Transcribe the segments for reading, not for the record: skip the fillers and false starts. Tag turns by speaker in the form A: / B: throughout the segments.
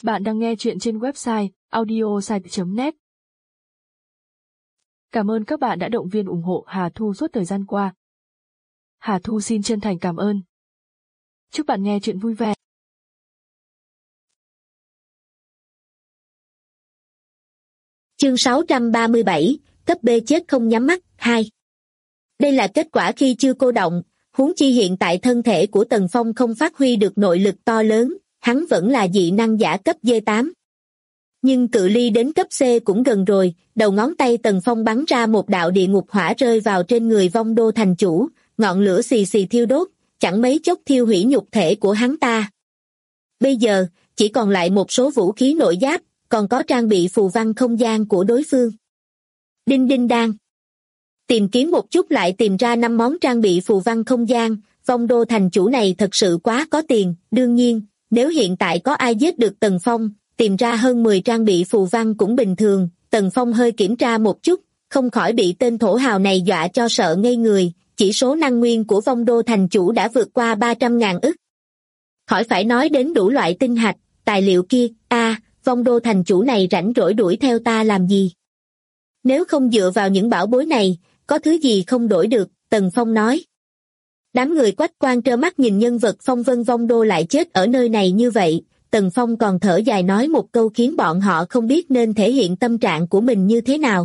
A: Bạn đang nghe chuyện trên website audiosite.net. Cảm ơn các bạn đã động viên ủng hộ Hà Thu suốt thời gian qua. Hà Thu xin chân thành cảm ơn. Chúc bạn nghe chuyện vui vẻ.
B: Chương 637, cấp B chết không nhắm mắt, 2. Đây là kết quả khi chưa cô động, huống chi hiện tại thân thể của Tần Phong không phát huy được nội lực to lớn, hắn vẫn là dị năng giả cấp D8. Nhưng cự ly đến cấp C cũng gần rồi, đầu ngón tay Tần Phong bắn ra một đạo địa ngục hỏa rơi vào trên người Vong Đô thành chủ, ngọn lửa xì xì thiêu đốt, chẳng mấy chốc thiêu hủy nhục thể của hắn ta. Bây giờ, chỉ còn lại một số vũ khí nội giáp, còn có trang bị phù văn không gian của đối phương. Đinh đinh đang. Tìm kiếm một chút lại tìm ra 5 món trang bị phù văn không gian, Vong Đô thành chủ này thật sự quá có tiền, đương nhiên, nếu hiện tại có ai giết được Tần Phong, tìm ra hơn 10 trang bị phù văn cũng bình thường. Tần Phong hơi kiểm tra một chút, không khỏi bị tên thổ hào này dọa cho sợ ngây người, chỉ số năng nguyên của Vong Đô thành chủ đã vượt qua 300.000 ức. Khỏi phải nói đến đủ loại tinh hạch, tài liệu kia, Vong Đô thành chủ này rảnh rỗi đuổi theo ta làm gì? Nếu không dựa vào những bảo bối này, có thứ gì không đổi được, Tần Phong nói. Đám người Quách Quan trơ mắt nhìn nhân vật phong vân Vong Đô lại chết ở nơi này như vậy, Tần Phong còn thở dài nói một câu khiến bọn họ không biết nên thể hiện tâm trạng của mình như thế nào.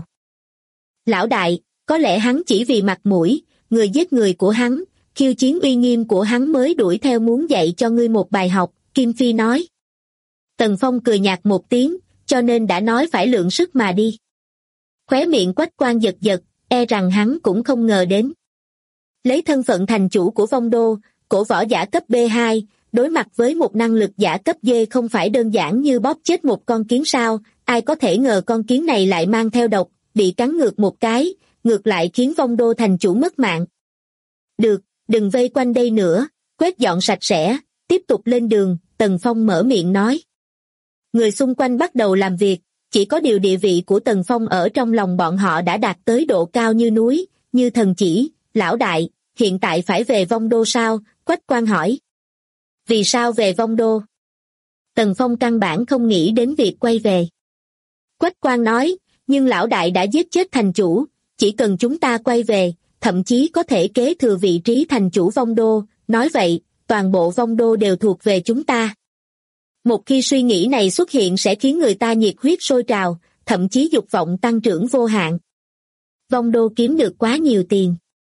B: Lão đại, có lẽ hắn chỉ vì mặt mũi, người giết người của hắn, khiêu chiến uy nghiêm của hắn mới đuổi theo muốn dạy cho ngươi một bài học, Kim Phi nói. Tần Phong cười nhạt một tiếng, cho nên đã nói phải lượng sức mà đi. Khóe miệng Quách Quan giật giật, e rằng hắn cũng không ngờ đến. Lấy thân phận thành chủ của Vong Đô, cổ võ giả cấp B2, đối mặt với một năng lực giả cấp D không phải đơn giản như bóp chết một con kiến sao, ai có thể ngờ con kiến này lại mang theo độc, bị cắn ngược một cái, ngược lại khiến Vong Đô thành chủ mất mạng. Được, đừng vây quanh đây nữa, quét dọn sạch sẽ, tiếp tục lên đường, Tần Phong mở miệng nói. Người xung quanh bắt đầu làm việc, chỉ có điều địa vị của Tần Phong ở trong lòng bọn họ đã đạt tới độ cao như núi, như thần chỉ. Lão đại, hiện tại phải về Vong Đô sao? Quách Quan hỏi. Vì sao về Vong Đô? Tần Phong căn bản không nghĩ đến việc quay về. Quách Quan nói, nhưng lão đại đã giết chết thành chủ, chỉ cần chúng ta quay về, thậm chí có thể kế thừa vị trí thành chủ Vong Đô, nói vậy, toàn bộ Vong Đô đều thuộc về chúng ta. Một khi suy nghĩ này xuất hiện sẽ khiến người ta nhiệt huyết sôi trào, thậm chí dục vọng tăng trưởng vô hạn. Vong Đô kiếm được quá nhiều tiền.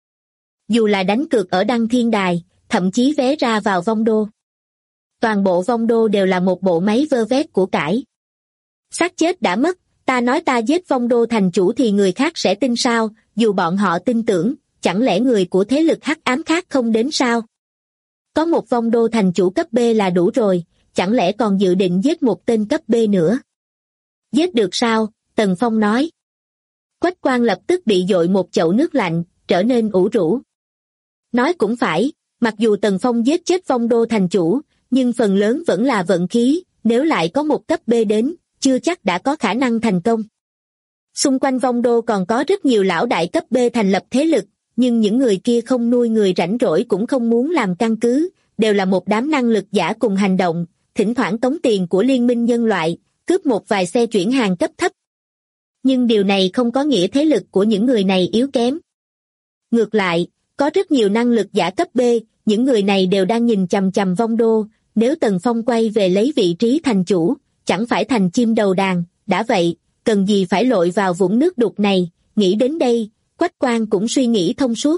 B: Dù là đánh cược ở Đăng Thiên Đài, thậm chí vé ra vào Vong Đô. Toàn bộ Vong Đô đều là một bộ máy vơ vét của cải. Xác chết đã mất, ta nói ta giết Vong Đô thành chủ thì người khác sẽ tin sao, dù bọn họ tin tưởng, chẳng lẽ người của thế lực hắc ám khác không đến sao? Có một Vong Đô thành chủ cấp B là đủ rồi, chẳng lẽ còn dự định giết một tên cấp B nữa? Giết được sao? Tần Phong nói. Quách Quan lập tức bị dội một chậu nước lạnh, trở nên ủ rũ. Nói cũng phải, mặc dù Tần Phong giết chết Vong Đô thành chủ, nhưng phần lớn vẫn là vận khí, nếu lại có một cấp B đến, chưa chắc đã có khả năng thành công. Xung quanh Vong Đô còn có rất nhiều lão đại cấp B thành lập thế lực, nhưng những người kia không nuôi người rảnh rỗi cũng không muốn làm căn cứ, đều là một đám năng lực giả cùng hành động, thỉnh thoảng tống tiền của liên minh nhân loại, cướp một vài xe chuyển hàng cấp thấp. Nhưng điều này không có nghĩa thế lực của những người này yếu kém. Ngược lại, có rất nhiều năng lực giả cấp B, những người này đều đang nhìn chằm chằm Vong Đô, nếu Tần Phong quay về lấy vị trí thành chủ, chẳng phải thành chim đầu đàn, đã vậy, cần gì phải lội vào vũng nước đục này, nghĩ đến đây, Quách Quan cũng suy nghĩ thông suốt.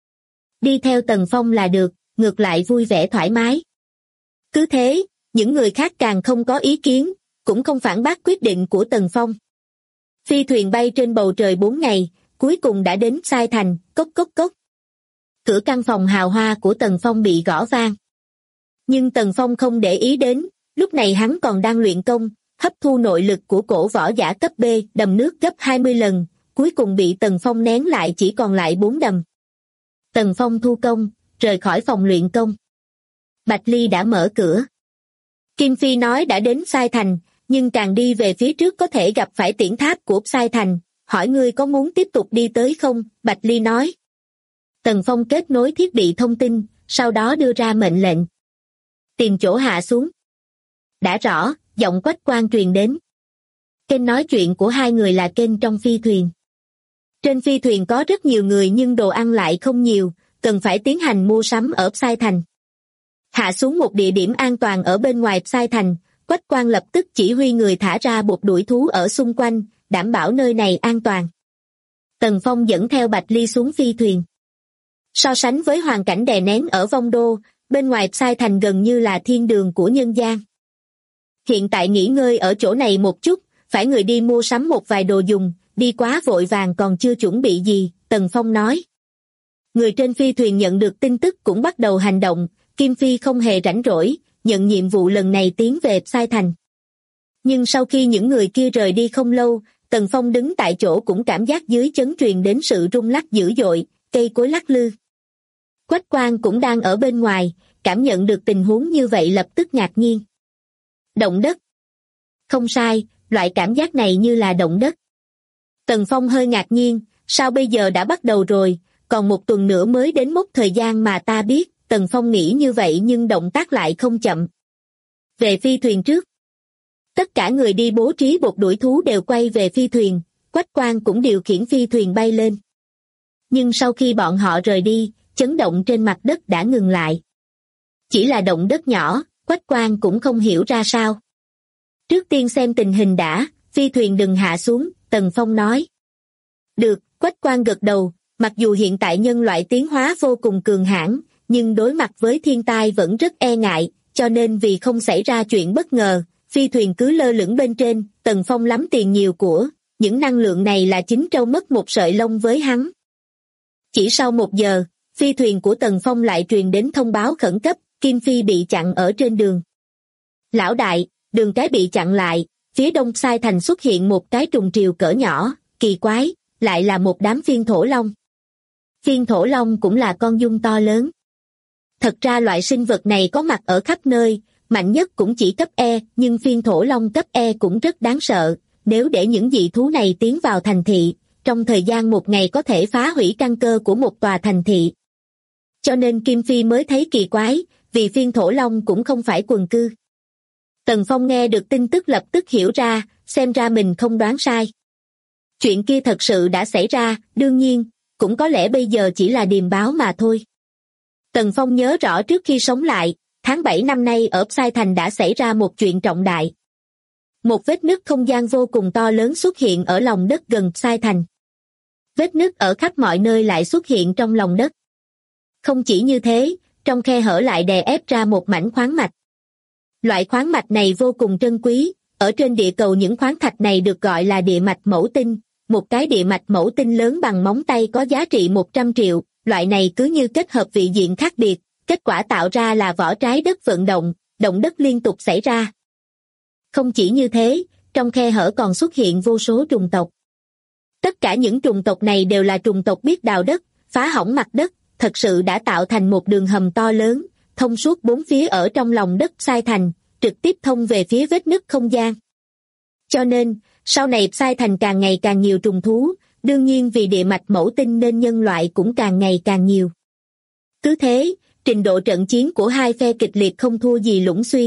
B: Đi theo Tần Phong là được, ngược lại vui vẻ thoải mái. Cứ thế, những người khác càng không có ý kiến, cũng không phản bác quyết định của Tần Phong. Phi thuyền bay trên bầu trời 4 ngày, cuối cùng đã đến Sai Thành, cốc cốc cốc. Cửa căn phòng hào hoa của Tần Phong bị gõ vang. Nhưng Tần Phong không để ý đến, lúc này hắn còn đang luyện công, hấp thu nội lực của cổ võ giả cấp B, đầm nước gấp 20 lần, cuối cùng bị Tần Phong nén lại chỉ còn lại 4 đầm. Tần Phong thu công, rời khỏi phòng luyện công. Bạch Ly đã mở cửa. Kim Phi nói đã đến Sai Thành, nhưng càng đi về phía trước có thể gặp phải tiễn tháp của Sai Thành, hỏi ngươi có muốn tiếp tục đi tới không? Bạch Ly nói. Tần Phong kết nối thiết bị thông tin, sau đó đưa ra mệnh lệnh. Tìm chỗ hạ xuống. Đã rõ, giọng Quách Quang truyền đến. Kênh nói chuyện của hai người là kênh trong phi thuyền. Trên phi thuyền có rất nhiều người nhưng đồ ăn lại không nhiều, cần phải tiến hành mua sắm ở Psi Thành. Hạ xuống một địa điểm an toàn ở bên ngoài Psi Thành, Quách Quang lập tức chỉ huy người thả ra bột đuổi thú ở xung quanh, đảm bảo nơi này an toàn. Tần Phong dẫn theo Bạch Ly xuống phi thuyền. So sánh với hoàn cảnh đè nén ở Vong Đô, bên ngoài Psi Thành gần như là thiên đường của nhân gian. Hiện tại nghỉ ngơi ở chỗ này một chút, phải người đi mua sắm một vài đồ dùng, đi quá vội vàng còn chưa chuẩn bị gì, Tần Phong nói. Người trên phi thuyền nhận được tin tức cũng bắt đầu hành động, Kim Phi không hề rảnh rỗi, nhận nhiệm vụ lần này tiến về Psi Thành. Nhưng sau khi những người kia rời đi không lâu, Tần Phong đứng tại chỗ cũng cảm giác dưới chấn truyền đến sự rung lắc dữ dội, cây cối lắc lư. Quách Quang cũng đang ở bên ngoài, cảm nhận được tình huống như vậy lập tức ngạc nhiên. Động đất. Không sai, loại cảm giác này như là động đất. Tần Phong hơi ngạc nhiên, sao bây giờ đã bắt đầu rồi, còn một tuần nữa mới đến mốc thời gian mà ta biết, Tần Phong nghĩ như vậy nhưng động tác lại không chậm. Về phi thuyền trước. Tất cả người đi bố trí bột đuổi thú đều quay về phi thuyền, Quách Quang cũng điều khiển phi thuyền bay lên. Nhưng sau khi bọn họ rời đi, chấn động trên mặt đất đã ngừng lại. Chỉ là động đất nhỏ, Quách Quang cũng không hiểu ra sao. Trước tiên xem tình hình đã, phi thuyền đừng hạ xuống, Tần Phong nói. Được, Quách Quang gật đầu, mặc dù hiện tại nhân loại tiến hóa vô cùng cường hãn, nhưng đối mặt với thiên tai vẫn rất e ngại, cho nên vì không xảy ra chuyện bất ngờ, phi thuyền cứ lơ lửng bên trên, Tần Phong lắm tiền nhiều của, những năng lượng này là chính trâu mất một sợi lông với hắn. Chỉ sau 1 giờ, phi thuyền của Tần Phong lại truyền đến thông báo khẩn cấp, Kim Phi bị chặn ở trên đường. Lão đại, đường cái bị chặn lại, phía đông Psi Thành xuất hiện một cái trùng triều cỡ nhỏ, kỳ quái, lại là một đám phiên thổ long. Phiên thổ long cũng là con giun to lớn. Thật ra loại sinh vật này có mặt ở khắp nơi, mạnh nhất cũng chỉ cấp E, nhưng phiên thổ long cấp E cũng rất đáng sợ, nếu để những dị thú này tiến vào thành thị, trong thời gian 1 ngày có thể phá hủy căn cơ của một tòa thành thị. Cho nên Kim Phi mới thấy kỳ quái, vì phiên thổ long cũng không phải quần cư. Tần Phong nghe được tin tức lập tức hiểu ra, xem ra mình không đoán sai. Chuyện kia thật sự đã xảy ra, đương nhiên, cũng có lẽ bây giờ chỉ là điềm báo mà thôi. Tần Phong nhớ rõ trước khi sống lại, tháng 7 năm nay ở Psi Thành đã xảy ra một chuyện trọng đại. Một vết nứt không gian vô cùng to lớn xuất hiện ở lòng đất gần Psi Thành. Vết nứt ở khắp mọi nơi lại xuất hiện trong lòng đất. Không chỉ như thế, trong khe hở lại đè ép ra một mảnh khoáng mạch. Loại khoáng mạch này vô cùng trân quý, ở trên địa cầu những khoáng thạch này được gọi là địa mạch mẫu tinh, một cái địa mạch mẫu tinh lớn bằng móng tay có giá trị 100 triệu, loại này cứ như kết hợp vị diện khác biệt, kết quả tạo ra là vỏ trái đất vận động, động đất liên tục xảy ra. Không chỉ như thế, trong khe hở còn xuất hiện vô số trùng tộc. Tất cả những trùng tộc này đều là trùng tộc biết đào đất, phá hỏng mặt đất, thật sự đã tạo thành một đường hầm to lớn, thông suốt 4 phía ở trong lòng đất Psi Thành, trực tiếp thông về phía vết nứt không gian. Cho nên, sau này Psi Thành càng ngày càng nhiều trùng thú, đương nhiên vì địa mạch mẫu tinh nên nhân loại cũng càng ngày càng nhiều. Cứ thế, trình độ trận chiến của hai phe kịch liệt không thua gì Lũng Xuyên.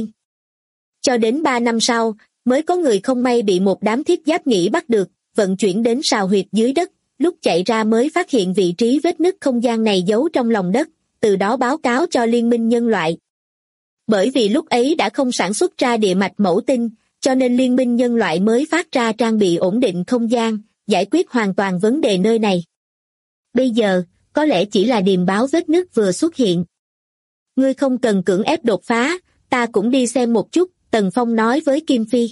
B: Cho đến 3 năm sau, mới có người không may bị một đám thiết giáp nghĩ bắt được, vận chuyển đến sào huyệt dưới đất, lúc chạy ra mới phát hiện vị trí vết nứt không gian này giấu trong lòng đất, từ đó báo cáo cho Liên minh nhân loại. Bởi vì lúc ấy đã không sản xuất ra địa mạch mẫu tinh, cho nên Liên minh nhân loại mới phát ra trang bị ổn định không gian, giải quyết hoàn toàn vấn đề nơi này. Bây giờ, có lẽ chỉ là điềm báo vết nứt vừa xuất hiện. Ngươi không cần cưỡng ép đột phá, ta cũng đi xem một chút, Tần Phong nói với Kim Phi.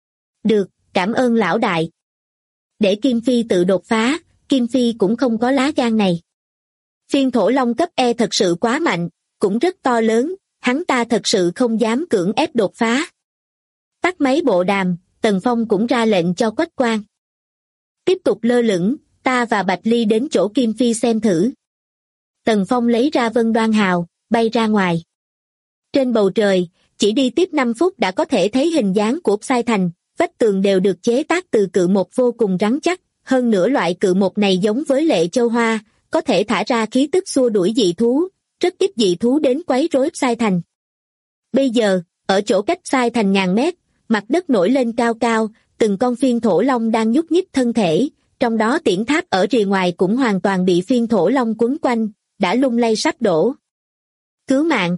B: Được, cảm ơn lão đại. Để Kim Phi tự đột phá, Kim Phi cũng không có lá gan này. Phiên thổ long cấp E thật sự quá mạnh, cũng rất to lớn, hắn ta thật sự không dám cưỡng ép đột phá. Tắt máy bộ đàm, Tần Phong cũng ra lệnh cho Quách Quang. Tiếp tục lơ lửng, ta và Bạch Ly đến chỗ Kim Phi xem thử. Tần Phong lấy ra Vân Đoan Hào, bay ra ngoài. Trên bầu trời, chỉ đi tiếp 5 phút đã có thể thấy hình dáng của Psi Thành, vách tường đều được chế tác từ cự một vô cùng rắn chắc, hơn nữa loại cự một này giống với Lệ Châu Hoa, có thể thả ra khí tức xua đuổi dị thú, rất ít dị thú đến quấy rối Psi Thành. Bây giờ, ở chỗ cách Psi Thành ngàn mét, Mặt đất nổi lên cao cao, từng con phiên thổ long đang nhúc nhích thân thể, trong đó tiễn tháp ở rìa ngoài cũng hoàn toàn bị phiên thổ long quấn quanh, đã lung lay sắp đổ. Cứu mạng!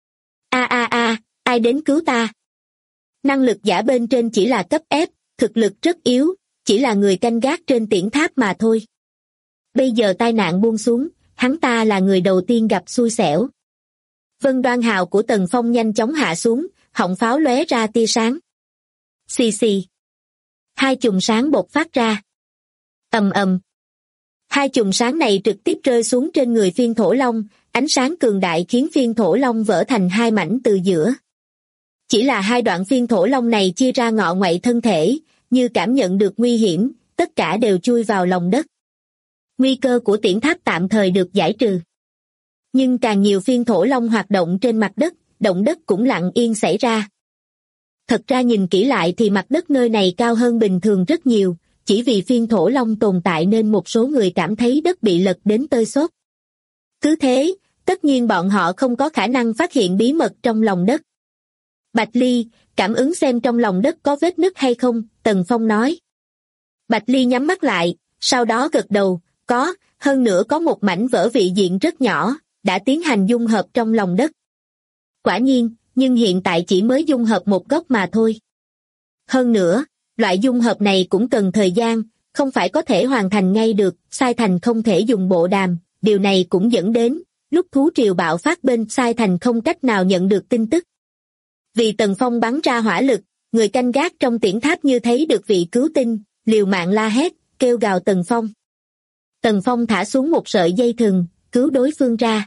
B: Ai đến cứu ta? Năng lực giả bên trên chỉ là cấp ép, thực lực rất yếu, chỉ là người canh gác trên tiễn tháp mà thôi. Bây giờ tai nạn buông xuống, hắn ta là người đầu tiên gặp xui xẻo. Vân Đoan Hào của Tần Phong nhanh chóng hạ xuống, họng pháo lóe ra tia sáng. Xì xì. Hai chùm sáng bộc phát ra. Ầm ầm. Hai chùm sáng này trực tiếp rơi xuống trên người phiên thổ long, ánh sáng cường đại khiến phiên thổ long vỡ thành hai mảnh từ giữa. Chỉ là hai đoạn phiên thổ long này chia ra ngọ ngoại thân thể, như cảm nhận được nguy hiểm, tất cả đều chui vào lòng đất. Nguy cơ của tiễn tháp tạm thời được giải trừ. Nhưng càng nhiều phiên thổ long hoạt động trên mặt đất, động đất cũng lặng yên xảy ra. Thật ra nhìn kỹ lại thì mặt đất nơi này cao hơn bình thường rất nhiều, chỉ vì phiên thổ long tồn tại nên một số người cảm thấy đất bị lật đến tơi xốp. Cứ thế, tất nhiên bọn họ không có khả năng phát hiện bí mật trong lòng đất. Bạch Ly, cảm ứng xem trong lòng đất có vết nứt hay không, Tần Phong nói. Bạch Ly nhắm mắt lại, sau đó gật đầu, có, hơn nữa có một mảnh vỡ vị diện rất nhỏ, đã tiến hành dung hợp trong lòng đất. Quả nhiên, nhưng hiện tại chỉ mới dung hợp một góc mà thôi. Hơn nữa, loại dung hợp này cũng cần thời gian, không phải có thể hoàn thành ngay được, Sai Thành không thể dùng bộ đàm, điều này cũng dẫn đến, lúc thú triều bạo phát bên Sai Thành không cách nào nhận được tin tức. Vì Tần Phong bắn ra hỏa lực, người canh gác trong tiễn tháp như thấy được vị cứu tinh, liều mạng la hét, kêu gào Tần Phong. Tần Phong thả xuống một sợi dây thừng, cứu đối phương ra.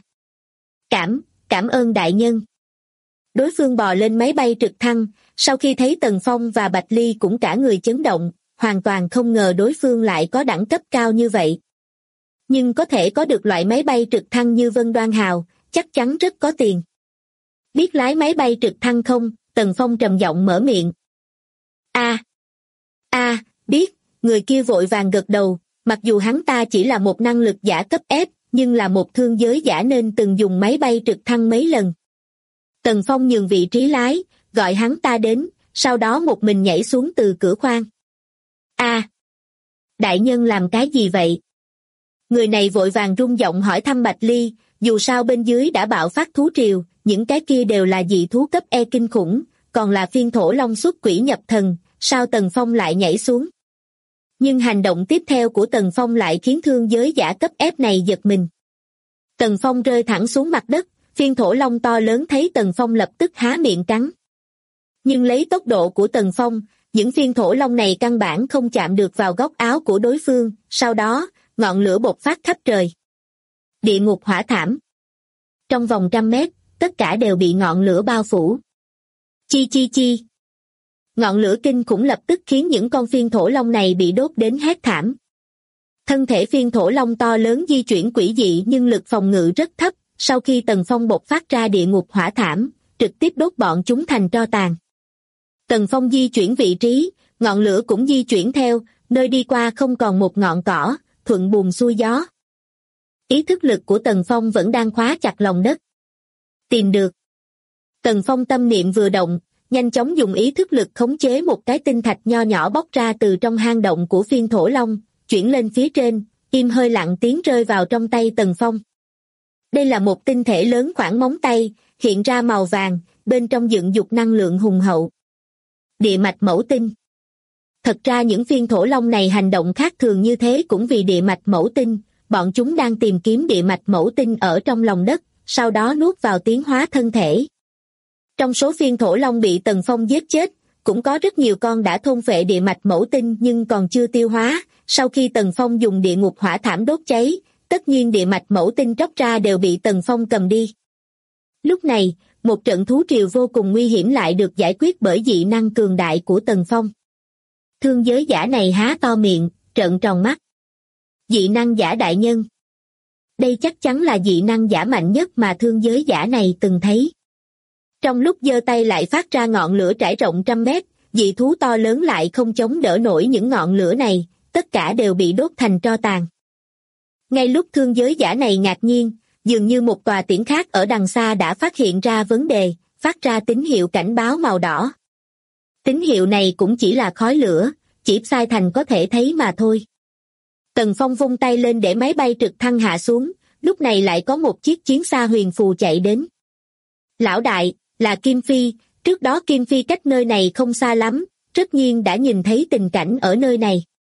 B: Cảm ơn đại nhân. Đối phương bò lên máy bay trực thăng, sau khi thấy Tần Phong và Bạch Ly cũng cả người chấn động, hoàn toàn không ngờ đối phương lại có đẳng cấp cao như vậy. Nhưng có thể có được loại máy bay trực thăng như Vân Đoan Hào, chắc chắn rất có tiền. Biết lái máy bay trực thăng không? Tần Phong trầm giọng mở miệng. Biết, người kia vội vàng gật đầu, mặc dù hắn ta chỉ là một năng lực giả cấp ép, nhưng là một thương giới giả nên từng dùng máy bay trực thăng mấy lần. Tần Phong nhường vị trí lái, gọi hắn ta đến, sau đó một mình nhảy xuống từ cửa khoang. Đại nhân làm cái gì vậy? Người này vội vàng rung giọng hỏi thăm Bạch Ly, dù sao bên dưới đã bạo phát thú triều, những cái kia đều là dị thú cấp E kinh khủng, còn là phiên thổ long xuất quỷ nhập thần, sao Tần Phong lại nhảy xuống? Nhưng hành động tiếp theo của Tần Phong lại khiến thương giới giả cấp F này giật mình. Tần Phong rơi thẳng xuống mặt đất, phiên thổ long to lớn thấy Tần Phong lập tức há miệng cắn. Nhưng lấy tốc độ của Tần Phong, những phiên thổ long này căn bản không chạm được vào góc áo của đối phương, sau đó, ngọn lửa bộc phát khắp trời. Địa ngục hỏa thảm. Trong vòng 100 mét, tất cả đều bị ngọn lửa bao phủ. Chi. Ngọn lửa kinh khủng lập tức khiến những con phiên thổ long này bị đốt đến hét thảm. Thân thể phiên thổ long to lớn di chuyển quỷ dị nhưng lực phòng ngự rất thấp, sau khi Tần Phong bộc phát ra địa ngục hỏa thảm, trực tiếp đốt bọn chúng thành tro tàn. Tần Phong di chuyển vị trí, ngọn lửa cũng di chuyển theo, nơi đi qua không còn một ngọn cỏ, thuận buồm xuôi gió. Ý thức lực của Tần Phong vẫn đang khóa chặt lòng đất. Tìm được. Tần Phong tâm niệm vừa động, nhanh chóng dùng ý thức lực khống chế một cái tinh thạch nho nhỏ bóc ra từ trong hang động của phiên thổ long, chuyển lên phía trên, im hơi lặng tiếng rơi vào trong tay Tần Phong. Đây là một tinh thể lớn khoảng móng tay, hiện ra màu vàng, bên trong dựng dục năng lượng hùng hậu. Địa mạch mẫu tinh. Thật ra những phiên thổ long này hành động khác thường như thế cũng vì địa mạch mẫu tinh, bọn chúng đang tìm kiếm địa mạch mẫu tinh ở trong lòng đất, sau đó nuốt vào tiến hóa thân thể. Trong số phiên thổ long bị Tần Phong giết chết, cũng có rất nhiều con đã thôn phệ địa mạch mẫu tinh nhưng còn chưa tiêu hóa, sau khi Tần Phong dùng địa ngục hỏa thảm đốt cháy, tất nhiên địa mạch mẫu tinh tróc ra đều bị Tần Phong cầm đi. Lúc này, một trận thú triều vô cùng nguy hiểm lại được giải quyết bởi dị năng cường đại của Tần Phong. Thương giới giả này há to miệng, trợn tròn mắt. Dị năng giả đại nhân. Đây chắc chắn là dị năng giả mạnh nhất mà thương giới giả này từng thấy. Trong lúc giơ tay lại phát ra ngọn lửa trải rộng 100 mét, dị thú to lớn lại không chống đỡ nổi những ngọn lửa này, tất cả đều bị đốt thành tro tàn. Ngay lúc thương giới giả này ngạc nhiên, dường như một tòa tiễn khác ở đằng xa đã phát hiện ra vấn đề, phát ra tín hiệu cảnh báo màu đỏ. Tín hiệu này cũng chỉ là khói lửa, chỉ Sai Thành có thể thấy mà thôi. Tần Phong vung tay lên để máy bay trực thăng hạ xuống, lúc này lại có một chiếc chiến xa huyền phù chạy đến. Lão đại, là Kim Phi, trước đó Kim Phi cách nơi này không xa lắm, tất nhiên đã nhìn thấy tình cảnh ở nơi này.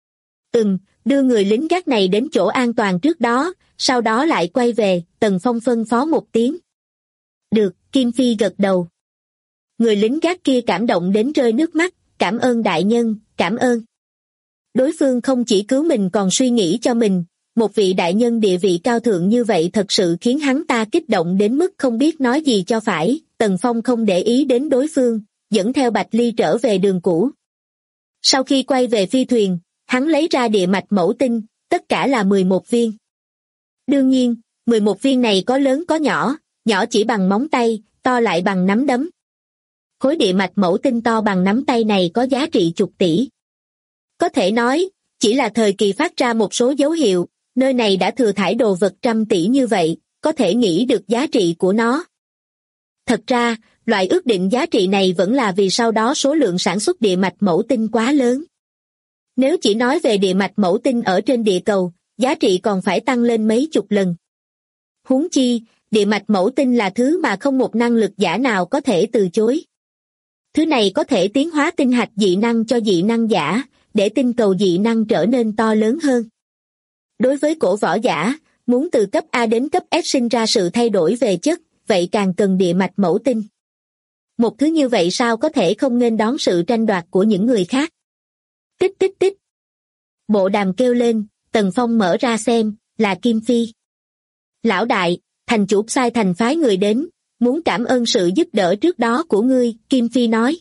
B: Đưa người lính gác này đến chỗ an toàn trước đó, sau đó lại quay về, Tần Phong phân phó một tiếng. Được, Kim Phi gật đầu. Người lính gác kia cảm động đến rơi nước mắt, cảm ơn đại nhân, cảm ơn. Đối phương không chỉ cứu mình còn suy nghĩ cho mình, một vị đại nhân địa vị cao thượng như vậy thật sự khiến hắn ta kích động đến mức không biết nói gì cho phải. Tần Phong không để ý đến đối phương, dẫn theo Bạch Ly trở về đường cũ. Sau khi quay về phi thuyền, hắn lấy ra địa mạch mẫu tinh, tất cả là 11 viên. Đương nhiên, 11 viên này có lớn có nhỏ, nhỏ chỉ bằng móng tay, to lại bằng nắm đấm. Khối địa mạch mẫu tinh to bằng nắm tay này có giá trị chục tỷ. Có thể nói, chỉ là thời kỳ phát ra một số dấu hiệu, nơi này đã thừa thải đồ vật trăm tỷ như vậy, có thể nghĩ được giá trị của nó. Thật ra, loại ước định giá trị này vẫn là vì sau đó số lượng sản xuất địa mạch mẫu tinh quá lớn. Nếu chỉ nói về địa mạch mẫu tinh ở trên địa cầu, giá trị còn phải tăng lên mấy chục lần. Huống chi, địa mạch mẫu tinh là thứ mà không một năng lực giả nào có thể từ chối. Thứ này có thể tiến hóa tinh hạch dị năng cho dị năng giả, để tinh cầu dị năng trở nên to lớn hơn. Đối với cổ võ giả, muốn từ cấp A đến cấp S sinh ra sự thay đổi về chất, vậy càng cần địa mạch mẫu tinh. Một thứ như vậy sao có thể không nên đón sự tranh đoạt của những người khác? Tích tích tích. Bộ đàm kêu lên, Tần Phong mở ra xem, là Kim Phi. Lão đại, thành chủ Sai Thành phái người đến, muốn cảm ơn sự giúp đỡ trước đó của ngươi, Kim Phi nói.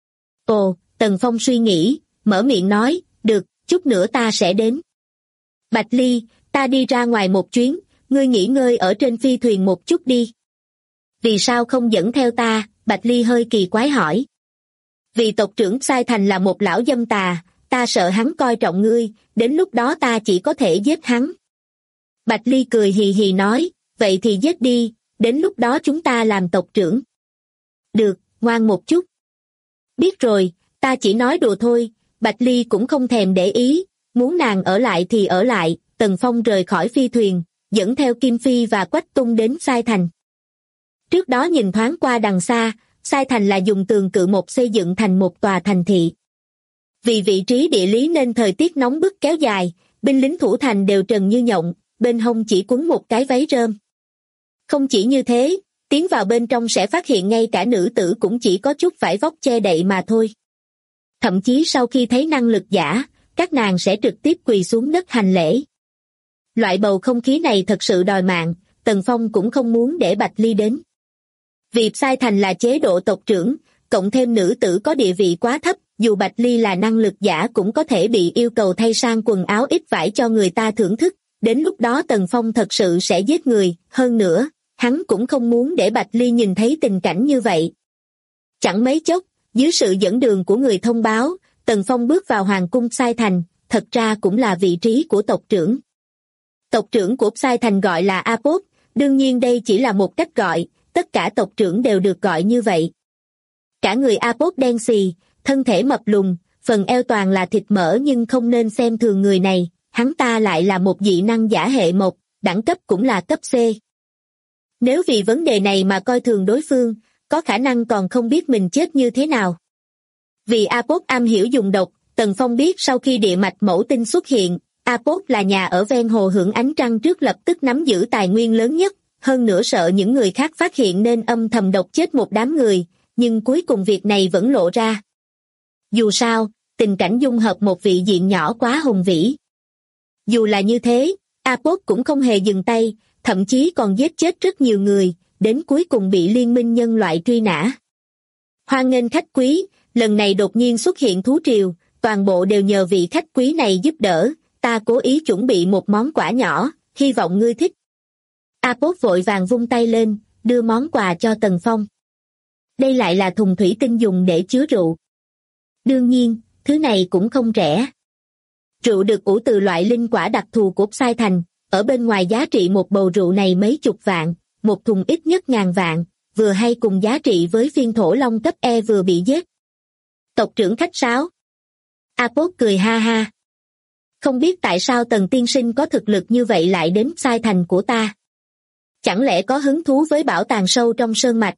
B: Ồ, Tần Phong suy nghĩ, mở miệng nói, được, chút nữa ta sẽ đến. Bạch Ly, ta đi ra ngoài một chuyến, ngươi nghỉ ngơi ở trên phi thuyền một chút đi. Vì sao không dẫn theo ta? Bạch Ly hơi kỳ quái hỏi. Vì tộc trưởng Sai Thành là một lão dâm tà, ta sợ hắn coi trọng ngươi, đến lúc đó ta chỉ có thể giết hắn. Bạch Ly cười hì hì nói, vậy thì giết đi, đến lúc đó chúng ta làm tộc trưởng. Được, ngoan một chút. Biết rồi, ta chỉ nói đùa thôi. Bạch Ly cũng không thèm để ý, muốn nàng ở lại thì ở lại. Tần Phong rời khỏi phi thuyền, dẫn theo Kim Phi và Quách Tung đến Sai Thành. Trước đó nhìn thoáng qua đằng xa, Sai Thành là dùng tường cự một xây dựng thành một tòa thành thị. Vì vị trí địa lý nên thời tiết nóng bức kéo dài, binh lính thủ thành đều trần như nhộng, bên hông chỉ quấn một cái váy rơm. Không chỉ như thế, tiến vào bên trong sẽ phát hiện ngay cả nữ tử cũng chỉ có chút vải vóc che đậy mà thôi. Thậm chí sau khi thấy năng lực giả, các nàng sẽ trực tiếp quỳ xuống đất hành lễ. Loại bầu không khí này thật sự đòi mạng, Tần Phong cũng không muốn để Bạch Ly đến. Vì Sai Thành là chế độ tộc trưởng, cộng thêm nữ tử có địa vị quá thấp, dù Bạch Ly là năng lực giả cũng có thể bị yêu cầu thay sang quần áo ít vải cho người ta thưởng thức, đến lúc đó Tần Phong thật sự sẽ giết người, hơn nữa, hắn cũng không muốn để Bạch Ly nhìn thấy tình cảnh như vậy. Chẳng mấy chốc, dưới sự dẫn đường của người thông báo, Tần Phong bước vào hoàng cung Sai Thành, thật ra cũng là vị trí của tộc trưởng. Tộc trưởng của Sai Thành gọi là Apop, đương nhiên đây chỉ là một cách gọi, tất cả tộc trưởng đều được gọi như vậy. Cả người Apop đen xì, thân thể mập lùn, phần eo toàn là thịt mỡ nhưng không nên xem thường người này, hắn ta lại là một dị năng giả hệ mộc, đẳng cấp cũng là cấp C. Nếu vì vấn đề này mà coi thường đối phương, có khả năng còn không biết mình chết như thế nào. Vì Apop am hiểu dùng độc, Tần Phong biết sau khi địa mạch mẫu tinh xuất hiện, Apop là nhà ở ven hồ hưởng ánh trăng trước lập tức nắm giữ tài nguyên lớn nhất, hơn nữa sợ những người khác phát hiện nên âm thầm độc chết một đám người, nhưng cuối cùng việc này vẫn lộ ra. Dù sao, tình cảnh dung hợp một vị diện nhỏ quá hùng vĩ. Dù là như thế, Apop cũng không hề dừng tay, thậm chí còn giết chết rất nhiều người, đến cuối cùng bị liên minh nhân loại truy nã. Hoan nghênh khách quý, lần này đột nhiên xuất hiện thú triều, toàn bộ đều nhờ vị khách quý này giúp đỡ, ta cố ý chuẩn bị một món quà nhỏ, hy vọng ngươi thích. Apop vội vàng vung tay lên, đưa món quà cho Tần Phong. Đây lại là thùng thủy tinh dùng để chứa rượu. Đương nhiên, thứ này cũng không rẻ. Rượu được ủ từ loại linh quả đặc thù của Sai Thành, ở bên ngoài giá trị một bầu rượu này mấy chục vạn, một thùng ít nhất ngàn vạn, vừa hay cùng giá trị với viên thổ long cấp E vừa bị giết. Tộc trưởng khách sáo. Apos cười ha ha. Không biết tại sao Tần tiên sinh có thực lực như vậy lại đến Sai thành của ta. Chẳng lẽ có hứng thú với bảo tàng sâu trong sơn mạch?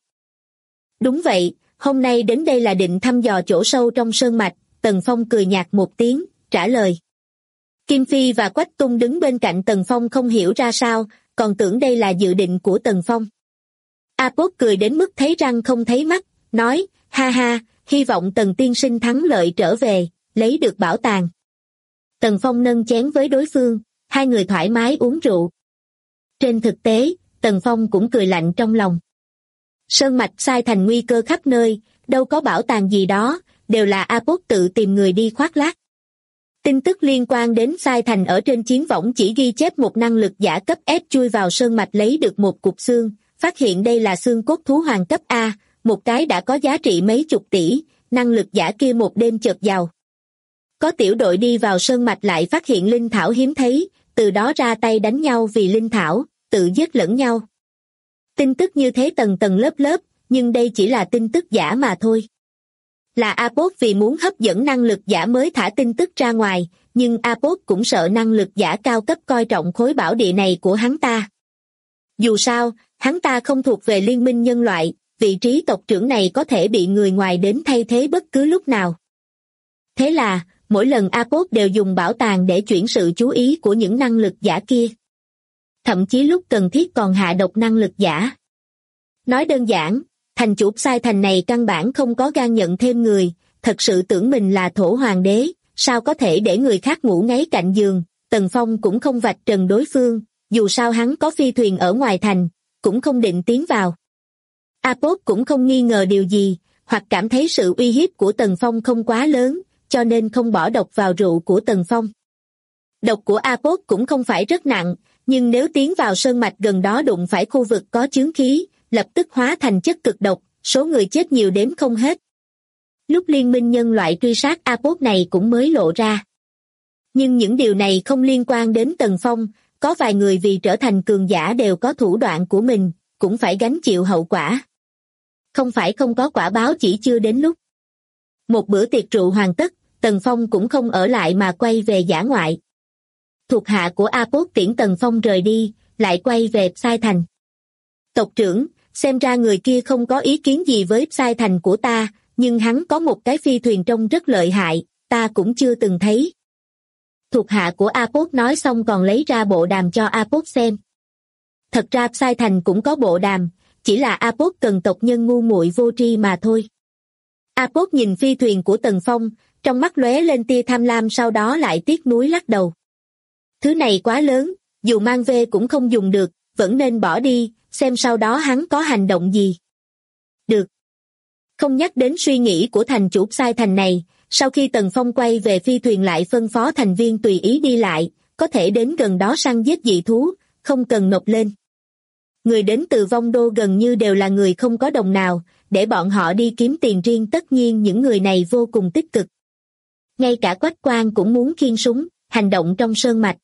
B: Đúng vậy, hôm nay đến đây là định thăm dò chỗ sâu trong sơn mạch. Tần Phong cười nhạt một tiếng, trả lời. Kim Phi và Quách Tung đứng bên cạnh Tần Phong không hiểu ra sao, còn tưởng đây là dự định của Tần Phong. Apos cười đến mức thấy răng không thấy mắt, nói, ha ha, hy vọng Tần tiên sinh thắng lợi trở về, lấy được bảo tàng. Tần Phong nâng chén với đối phương, hai người thoải mái uống rượu. Trên thực tế, Tần Phong cũng cười lạnh trong lòng. Sơn mạch Sai thành nguy cơ khắp nơi, đâu có bảo tàng gì đó, đều là Apos tự tìm người đi khoác lác. Tin tức liên quan đến Sai thành ở trên chiến võng chỉ ghi chép một năng lực giả cấp S chui vào sơn mạch lấy được một cục xương, phát hiện đây là xương cốt thú hoàng cấp A, một cái đã có giá trị mấy chục tỷ, năng lực giả kia một đêm chợt giàu. Có tiểu đội đi vào sơn mạch lại phát hiện linh thảo hiếm thấy, từ đó ra tay đánh nhau vì linh thảo, tự giết lẫn nhau. Tin tức như thế tầng tầng lớp lớp, nhưng đây chỉ là tin tức giả mà thôi. Là Apos vì muốn hấp dẫn năng lực giả mới thả tin tức ra ngoài, nhưng Apos cũng sợ năng lực giả cao cấp coi trọng khối bảo địa này của hắn ta. Dù sao, hắn ta không thuộc về liên minh nhân loại, vị trí tộc trưởng này có thể bị người ngoài đến thay thế bất cứ lúc nào. Thế là, mỗi lần Apos đều dùng bảo tàng để chuyển sự chú ý của những năng lực giả kia. Thậm chí lúc cần thiết còn hạ độc năng lực giả. Nói đơn giản, thành chủ Sai thành này căn bản không có gan nhận thêm người, thật sự tưởng mình là thổ hoàng đế, sao có thể để người khác ngủ ngáy cạnh giường. Tần Phong cũng không vạch trần đối phương, dù sao hắn có phi thuyền ở ngoài thành, cũng không định tiến vào. Apos cũng không nghi ngờ điều gì, hoặc cảm thấy sự uy hiếp của Tần Phong không quá lớn, cho nên không bỏ độc vào rượu của Tần Phong. Độc của Apos cũng không phải rất nặng, nhưng nếu tiến vào sơn mạch gần đó đụng phải khu vực có chướng khí, lập tức hóa thành chất cực độc, số người chết nhiều đếm không hết. Lúc liên minh nhân loại truy sát Apos này cũng mới lộ ra. Nhưng những điều này không liên quan đến Tần Phong, có vài người vì trở thành cường giả đều có thủ đoạn của mình, cũng phải gánh chịu hậu quả. Không phải không có quả báo, chỉ chưa đến lúc. Một bữa tiệc rượu hoàn tất, Tần Phong cũng không ở lại mà quay về dã ngoại. Thuộc hạ của Apos tiễn Tần Phong rời đi, lại quay về Sai thành. Tộc trưởng, xem ra người kia không có ý kiến gì với Sai thành của ta, nhưng hắn có một cái phi thuyền trông rất lợi hại, ta cũng chưa từng thấy. Thuộc hạ của Apos nói xong còn lấy ra bộ đàm cho Apos xem. Thật ra Sai thành cũng có bộ đàm, chỉ là Apos cần tộc nhân ngu muội vô tri mà thôi. Apos nhìn phi thuyền của Tần Phong, trong mắt lóe lên tia tham lam, sau đó lại tiếc nuối lắc đầu. Thứ này quá lớn, dù mang về cũng không dùng được, vẫn nên bỏ đi, xem sau đó hắn có hành động gì. Được. Không nhắc đến suy nghĩ của thành chủ Sai thành này, sau khi Tần Phong quay về phi thuyền lại phân phó thành viên tùy ý đi lại, có thể đến gần đó săn giết dị thú, không cần nộp lên. Người đến từ Vong Đô gần như đều là người không có đồng nào, để bọn họ đi kiếm tiền riêng, tất nhiên những người này vô cùng tích cực. Ngay cả Quách Quang cũng muốn khiêng súng, hành động trong sơn mạch.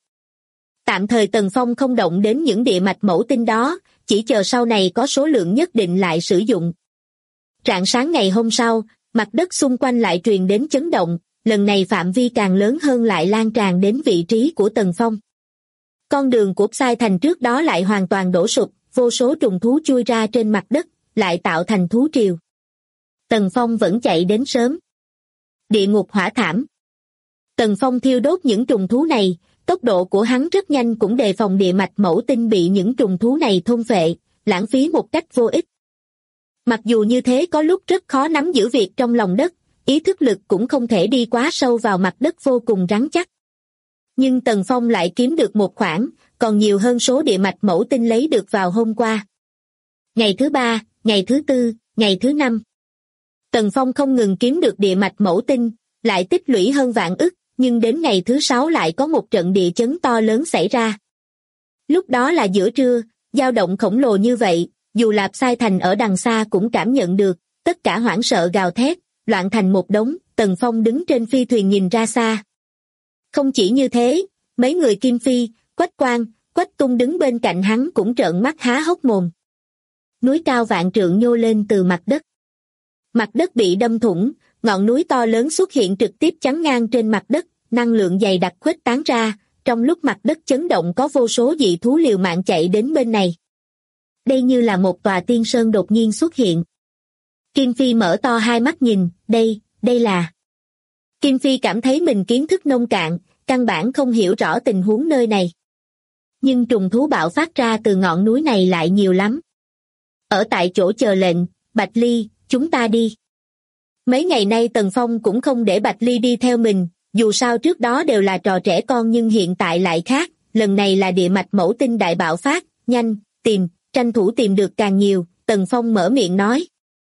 B: Tạm thời Tần Phong không động đến những địa mạch mẫu tinh đó, chỉ chờ sau này có số lượng nhất định lại sử dụng. Rạng sáng ngày hôm sau, mặt đất xung quanh lại truyền đến chấn động, lần này phạm vi càng lớn hơn, lại lan tràn đến vị trí của Tần Phong. Con đường của Sai thành trước đó lại hoàn toàn đổ sụp, vô số trùng thú chui ra trên mặt đất, lại tạo thành thú triều. Tần Phong vẫn chạy đến sớm. Địa ngục hỏa thảm. Tần Phong thiêu đốt những trùng thú này, tốc độ của hắn rất nhanh, cũng đề phòng địa mạch mẫu tinh bị những trùng thú này thôn phệ, lãng phí một cách vô ích. Mặc dù như thế có lúc rất khó nắm giữ việc trong lòng đất, ý thức lực cũng không thể đi quá sâu vào mặt đất vô cùng rắn chắc. Nhưng Tần Phong lại kiếm được một khoản, còn nhiều hơn số địa mạch mẫu tinh lấy được vào hôm qua. Ngày thứ 3, ngày thứ 4, ngày thứ 5. Tần Phong không ngừng kiếm được địa mạch mẫu tinh, lại tích lũy hơn vạn ức, nhưng đến ngày thứ 6 lại có một trận địa chấn to lớn xảy ra. Lúc đó là giữa trưa, dao động khổng lồ như vậy, dù Lạp Sai thành ở đằng xa cũng cảm nhận được, tất cả hoảng sợ gào thét, loạn thành một đống. Tần Phong đứng trên phi thuyền nhìn ra xa. Không chỉ như thế, mấy người Kim Phi, Quách Quang, Quách Tung đứng bên cạnh hắn cũng trợn mắt há hốc mồm. Núi cao vạn trượng nhô lên từ mặt đất. Mặt đất bị đâm thủng, ngọn núi to lớn xuất hiện trực tiếp chắn ngang trên mặt đất, năng lượng dày đặc khuếch tán ra, trong lúc mặt đất chấn động có vô số dị thú liều mạng chạy đến bên này. Đây như là một tòa tiên sơn đột nhiên xuất hiện. Kim Phi mở to hai mắt nhìn, đây là... Kim Phi cảm thấy mình kiến thức nông cạn, căn bản không hiểu rõ tình huống nơi này. Nhưng trùng thú bạo phát ra từ ngọn núi này lại nhiều lắm. Ở tại chỗ chờ lệnh, Bạch Ly, chúng ta đi. Mấy ngày nay Tần Phong cũng không để Bạch Ly đi theo mình, dù sao trước đó đều là trò trẻ con nhưng hiện tại lại khác, lần này là địa mạch mẫu tinh đại bạo phát, nhanh, tranh thủ tìm được càng nhiều, Tần Phong mở miệng nói.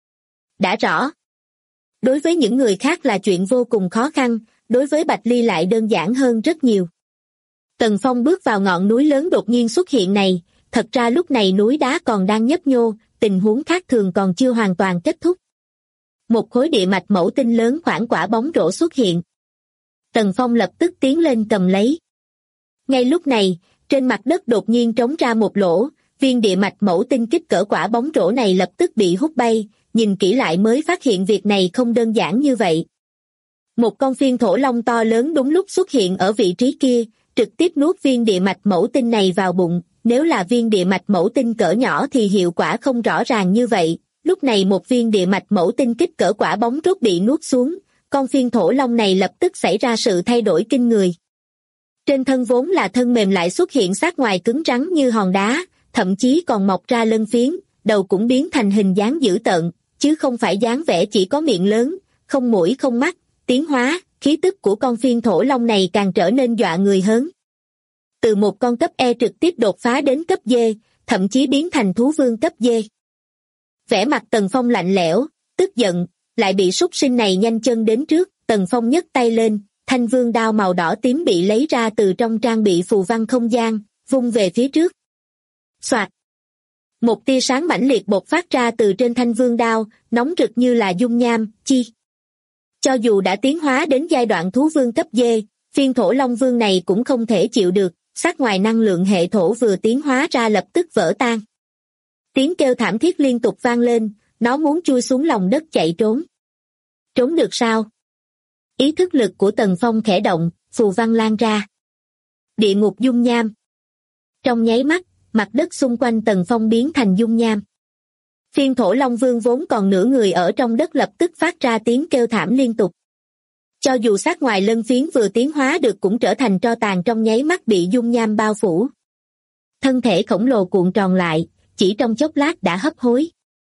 B: Đã rõ. Đối với những người khác là chuyện vô cùng khó khăn, đối với Bạch Ly lại đơn giản hơn rất nhiều. Tần Phong bước vào ngọn núi lớn đột nhiên xuất hiện này, thật ra lúc này núi đá còn đang nhấp nhô, tình huống khác thường còn chưa hoàn toàn kết thúc. Một khối địa mạch mẫu tinh lớn khoảng quả bóng rổ xuất hiện. Tần Phong lập tức tiến lên cầm lấy. Ngay lúc này, trên mặt đất đột nhiên trống ra một lỗ, viên địa mạch mẫu tinh kích cỡ quả bóng rổ này lập tức bị hút bay, nhìn kỹ lại mới phát hiện việc này không đơn giản như vậy. Một con phiên thổ long to lớn đúng lúc xuất hiện ở vị trí kia, trực tiếp nuốt viên địa mạch mẫu tinh này vào bụng. Nếu là viên địa mạch mẫu tinh cỡ nhỏ thì hiệu quả không rõ ràng như vậy. Lúc này một viên địa mạch mẫu tinh kích cỡ quả bóng rốt bị nuốt xuống, con phiên thổ long này lập tức xảy ra sự thay đổi kinh người. Trên thân vốn là thân mềm lại xuất hiện sát ngoài cứng rắn như hòn đá, thậm chí còn mọc ra lân phiến, đầu cũng biến thành hình dáng dữ tợn, chứ không phải dáng vẻ chỉ có miệng lớn, không mũi không mắt, tiến hóa, khí tức của con phiên thổ long này càng trở nên dọa người hơn. Từ một con cấp E trực tiếp đột phá đến cấp D, thậm chí biến thành thú vương cấp D. Vẻ mặt Tần Phong lạnh lẽo, tức giận, lại bị súc sinh này nhanh chân đến trước, Tần Phong nhấc tay lên, thanh vương đao màu đỏ tím bị lấy ra từ trong trang bị phù văn không gian, vung về phía trước. Soạt! Một tia sáng mãnh liệt bộc phát ra từ trên thanh vương đao, nóng rực như là dung nham, chi. Cho dù đã tiến hóa đến giai đoạn thú vương cấp D, phiên thổ long vương này cũng không thể chịu được, sát ngoài năng lượng hệ thổ vừa tiến hóa ra lập tức vỡ tan. Tiếng kêu thảm thiết liên tục vang lên, nó muốn chui xuống lòng đất chạy trốn. Trốn được sao? Ý thức lực của Tần Phong khẽ động, phù văn lan ra. Địa ngục dung nham. Trong nháy mắt, mặt đất xung quanh Tần Phong biến thành dung nham. Phiên thổ long vương vốn còn nửa người ở trong đất lập tức phát ra tiếng kêu thảm liên tục. Cho dù sát ngoài lân phiến vừa tiến hóa được cũng trở thành tro tàn trong nháy mắt bị dung nham bao phủ. Thân thể khổng lồ cuộn tròn lại, chỉ trong chốc lát đã hấp hối.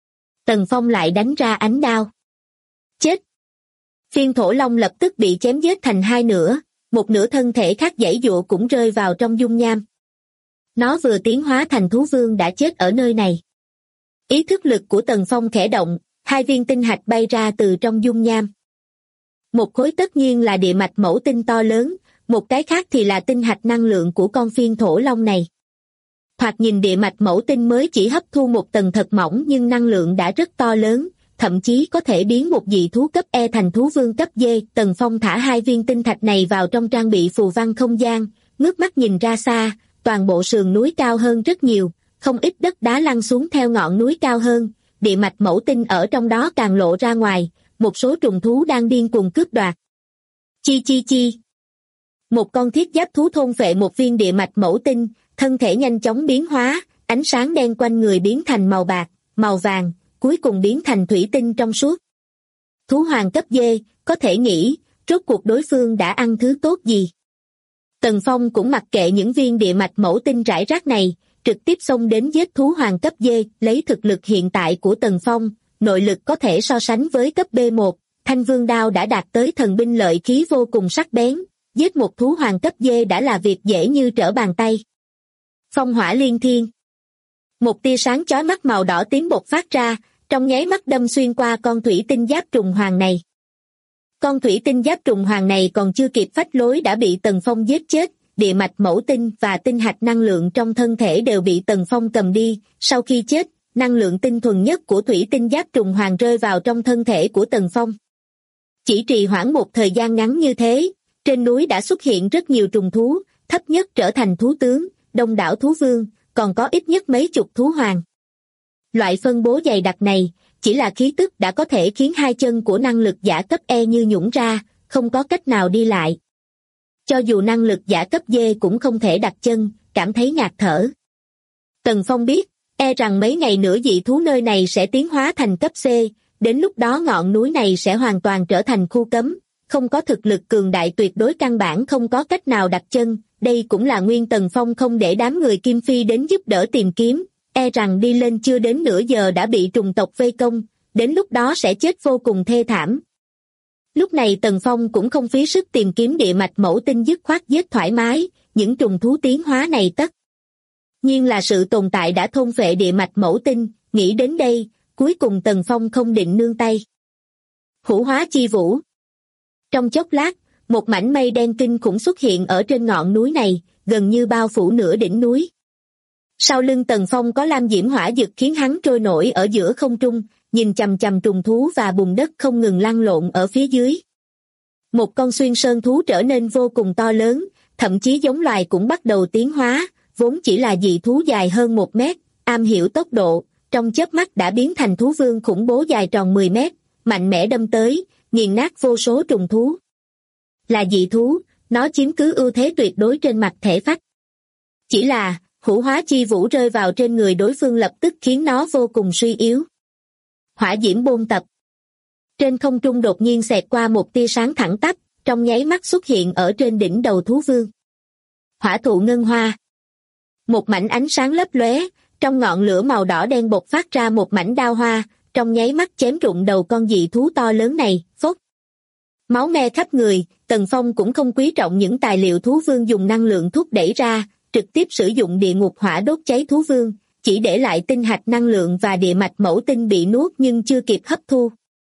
B: Tần Phong lại đánh ra ánh đao. Chết! Phiên thổ long lập tức bị chém giết thành hai nửa, một nửa thân thể khác giãy giụa cũng rơi vào trong dung nham. Nó vừa tiến hóa thành thú vương đã chết ở nơi này. Ý thức lực của Tần Phong khẽ động, hai viên tinh hạch bay ra từ trong dung nham. Một khối tất nhiên là địa mạch mẫu tinh to lớn, một cái khác thì là tinh hạch năng lượng của con phiên thổ long này. Thoạt nhìn địa mạch mẫu tinh mới chỉ hấp thu một tầng thật mỏng nhưng năng lượng đã rất to lớn, thậm chí có thể biến một dị thú cấp E thành thú vương cấp D. Tần Phong thả hai viên tinh thạch này vào trong trang bị phù văn không gian, ngước mắt nhìn ra xa, toàn bộ sườn núi cao hơn rất nhiều, không ít đất đá lăn xuống theo ngọn núi cao hơn, địa mạch mẫu tinh ở trong đó càng lộ ra ngoài, một số trùng thú đang điên cuồng cướp đoạt. Chi chi chi. Một con thiết giáp thú thôn phệ một viên địa mạch mẫu tinh, thân thể nhanh chóng biến hóa, ánh sáng đen quanh người biến thành màu bạc, màu vàng, cuối cùng biến thành thủy tinh trong suốt. Thú hoàng cấp D, có thể nghĩ, rốt cuộc đối phương đã ăn thứ tốt gì. Tần Phong cũng mặc kệ những viên địa mạch mẫu tinh rải rác này, trực tiếp xông đến giết thú hoàng cấp D, lấy thực lực hiện tại của Tần Phong, nội lực có thể so sánh với cấp B1, thanh vương đao đã đạt tới thần binh lợi khí vô cùng sắc bén, giết một thú hoàng cấp D đã là việc dễ như trở bàn tay. Phong hỏa liên thiên. Một tia sáng chói mắt màu đỏ tím bộc phát ra, trong nháy mắt đâm xuyên qua con thủy tinh giáp trùng hoàng này. Con thủy tinh giáp trùng hoàng này còn chưa kịp phách lối đã bị Tần Phong giết chết, địa mạch mẫu tinh và tinh hạch năng lượng trong thân thể đều bị Tần Phong cầm đi, sau khi chết, năng lượng tinh thuần nhất của thủy tinh giáp trùng hoàng rơi vào trong thân thể của Tần Phong. Chỉ trì hoãn một thời gian ngắn như thế, trên núi đã xuất hiện rất nhiều trùng thú, thấp nhất trở thành thú tướng, đông đảo thú vương, còn có ít nhất mấy chục thú hoàng. Loại phân bố dày đặc này, chỉ là khí tức đã có thể khiến hai chân của năng lực giả cấp E như nhũn ra, không có cách nào đi lại. Cho dù năng lực giả cấp D cũng không thể đặt chân, cảm thấy ngạt thở. Tần Phong biết, e rằng mấy ngày nữa dị thú nơi này sẽ tiến hóa thành cấp C, đến lúc đó ngọn núi này sẽ hoàn toàn trở thành khu cấm, không có thực lực cường đại tuyệt đối căn bản không có cách nào đặt chân, đây cũng là nguyên Tần Phong không để đám người Kim Phi đến giúp đỡ tìm kiếm, e rằng đi lên chưa đến nửa giờ đã bị trùng tộc vây công, đến lúc đó sẽ chết vô cùng thê thảm. Lúc này Tần Phong cũng không phí sức tìm kiếm địa mạch mẫu tinh dứt khoát giết thoải mái, những trùng thú tiến hóa này tất nhiên là sự tồn tại đã thôn phệ địa mạch mẫu tinh, nghĩ đến đây, cuối cùng Tần Phong không định nương tay. Hữu hóa chi vũ. Trong chốc lát, một mảnh mây đen kinh khủng xuất hiện ở trên ngọn núi này, gần như bao phủ nửa đỉnh núi. Sau lưng Tần Phong có lam diễm hỏa dực khiến hắn trôi nổi ở giữa không trung, nhìn chằm chằm trùng thú và bùn đất không ngừng lăn lộn ở phía dưới. Một con xuyên sơn thú trở nên vô cùng to lớn, thậm chí giống loài cũng bắt đầu tiến hóa, vốn chỉ là dị thú dài hơn 1 mét, am hiểu tốc độ, trong chớp mắt đã biến thành thú vương khủng bố dài tròn 10 mét, mạnh mẽ đâm tới, nghiền nát vô số trùng thú. Là dị thú, nó chiếm cứ ưu thế tuyệt đối trên mặt thể phách. Chỉ là, hữu hóa chi vũ rơi vào trên người đối phương lập tức khiến nó vô cùng suy yếu. Hỏa diễm bôn tập. Trên không trung đột nhiên xẹt qua một tia sáng thẳng tắp, trong nháy mắt xuất hiện ở trên đỉnh đầu thú vương. Hỏa thụ ngân hoa. Một mảnh ánh sáng lấp lóe, trong ngọn lửa màu đỏ đen bộc phát ra một mảnh đao hoa, trong nháy mắt chém rụng đầu con dị thú to lớn này, phốc. Máu me khắp người, Tần Phong cũng không quý trọng những tài liệu thú vương dùng năng lượng thúc đẩy ra, trực tiếp sử dụng địa ngục hỏa đốt cháy thú vương, chỉ để lại tinh hạch năng lượng và địa mạch mẫu tinh bị nuốt nhưng chưa kịp hấp thu.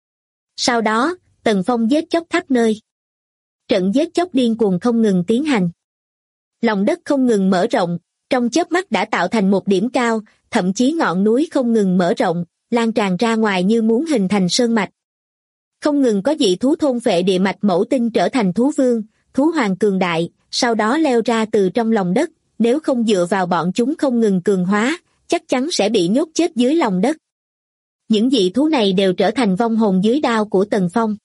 B: Sau đó, Tần Phong giết chóc khắp nơi. Trận giết chóc điên cuồng không ngừng tiến hành. Lòng đất không ngừng mở rộng, trong chớp mắt đã tạo thành một điểm cao, thậm chí ngọn núi không ngừng mở rộng, lan tràn ra ngoài như muốn hình thành sơn mạch. Không ngừng có dị thú thôn phệ địa mạch mẫu tinh trở thành thú vương, thú hoàng cường đại, sau đó leo ra từ trong lòng đất, nếu không dựa vào bọn chúng không ngừng cường hóa, chắc chắn sẽ bị nhốt chết dưới lòng đất. Những dị thú này đều trở thành vong hồn dưới đao của Tần Phong.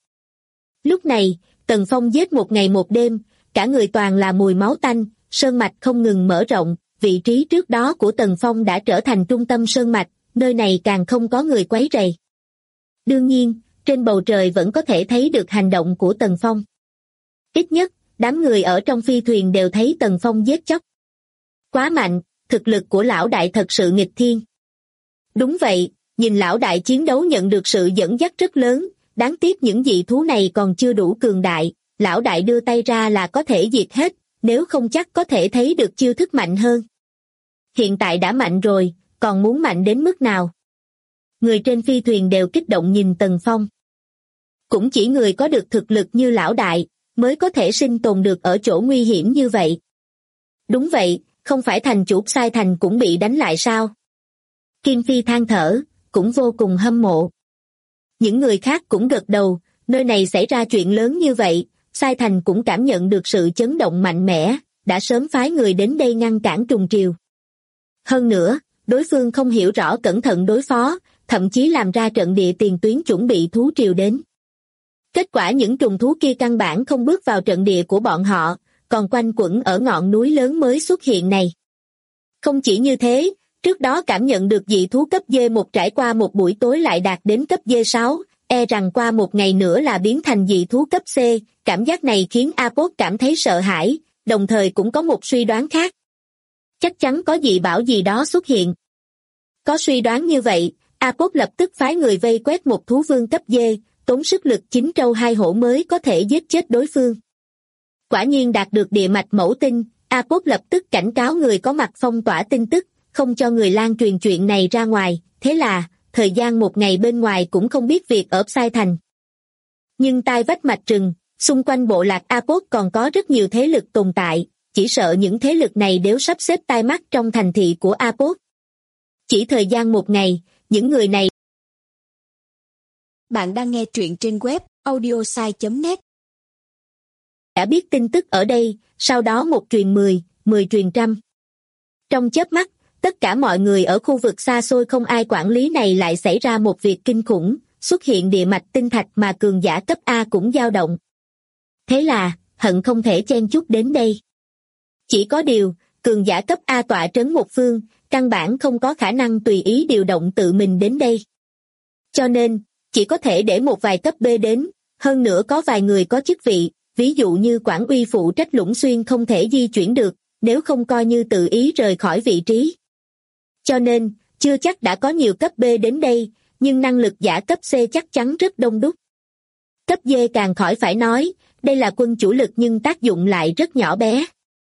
B: Lúc này, Tần Phong giết một ngày một đêm, cả người toàn là mùi máu tanh, sơn mạch không ngừng mở rộng, vị trí trước đó của Tần Phong đã trở thành trung tâm sơn mạch, nơi này càng không có người quấy rầy. Đương nhiên, trên bầu trời vẫn có thể thấy được hành động của Tần Phong. Ít nhất, đám người ở trong phi thuyền đều thấy Tần Phong giết chóc. Quá mạnh, thực lực của lão đại thật sự nghịch thiên. Đúng vậy, nhìn lão đại chiến đấu nhận được sự dẫn dắt rất lớn, đáng tiếc những dị thú này còn chưa đủ cường đại, lão đại đưa tay ra là có thể diệt hết, nếu không chắc có thể thấy được chiêu thức mạnh hơn. Hiện tại đã mạnh rồi, còn muốn mạnh đến mức nào? Người trên phi thuyền đều kích động nhìn Tần Phong. Cũng chỉ người có được thực lực như lão đại, mới có thể sinh tồn được ở chỗ nguy hiểm như vậy. Đúng vậy, không phải thành chủ Sai Thành cũng bị đánh lại sao? Kim Phi than thở, cũng vô cùng hâm mộ. Những người khác cũng gật đầu, nơi này xảy ra chuyện lớn như vậy, Sai Thành cũng cảm nhận được sự chấn động mạnh mẽ, đã sớm phái người đến đây ngăn cản trùng triều. Hơn nữa, đối phương không hiểu rõ cẩn thận đối phó, thậm chí làm ra trận địa tiền tuyến chuẩn bị thú triều đến. Kết quả những trùng thú kia căn bản không bước vào trận địa của bọn họ, còn quanh quẩn ở ngọn núi lớn mới xuất hiện này. Không chỉ như thế, trước đó cảm nhận được dị thú cấp D1 trải qua một buổi tối lại đạt đến cấp D6, e rằng qua một ngày nữa là biến thành dị thú cấp C, cảm giác này khiến Apoc cảm thấy sợ hãi, đồng thời cũng có một suy đoán khác. Chắc chắn có dị bảo gì đó xuất hiện. Có suy đoán như vậy, Apoc lập tức phái người vây quét một thú vương cấp D, tốn sức lực 9 trâu 2 hổ mới có thể giết chết đối phương. Quả nhiên đạt được địa mạch mẫu tinh, Apoc lập tức cảnh cáo người có mặt phong tỏa tin tức, không cho người lan truyền chuyện này ra ngoài, thế là, thời gian một ngày bên ngoài cũng không biết việc ở Sai Thành. Nhưng tai vách mạch rừng, xung quanh bộ lạc Apoc còn có rất nhiều thế lực tồn tại, chỉ sợ những thế lực này đều sắp xếp tai mắt trong thành thị của Apoc. Chỉ thời gian một ngày, những người này.
C: Bạn đang nghe truyện trên web audiosai.net.
B: Đã biết tin tức ở đây, sau đó một truyền 10, 10 truyền trăm. Trong chớp mắt, tất cả mọi người ở khu vực xa xôi không ai quản lý này lại xảy ra một việc kinh khủng, xuất hiện địa mạch tinh thạch mà cường giả cấp A cũng dao động. Thế là, hận không thể chen chúc đến đây. Chỉ có điều, cường giả cấp A tọa trấn một phương, căn bản không có khả năng tùy ý điều động tự mình đến đây. Cho nên, chỉ có thể để một vài cấp B đến, hơn nữa có vài người có chức vị, ví dụ như quản uy phụ trách Lũng Xuyên không thể di chuyển được, nếu không coi như tự ý rời khỏi vị trí. Cho nên, chưa chắc đã có nhiều cấp B đến đây, nhưng năng lực giả cấp C chắc chắn rất đông đúc. Cấp D càng khỏi phải nói, đây là quân chủ lực nhưng tác dụng lại rất nhỏ bé.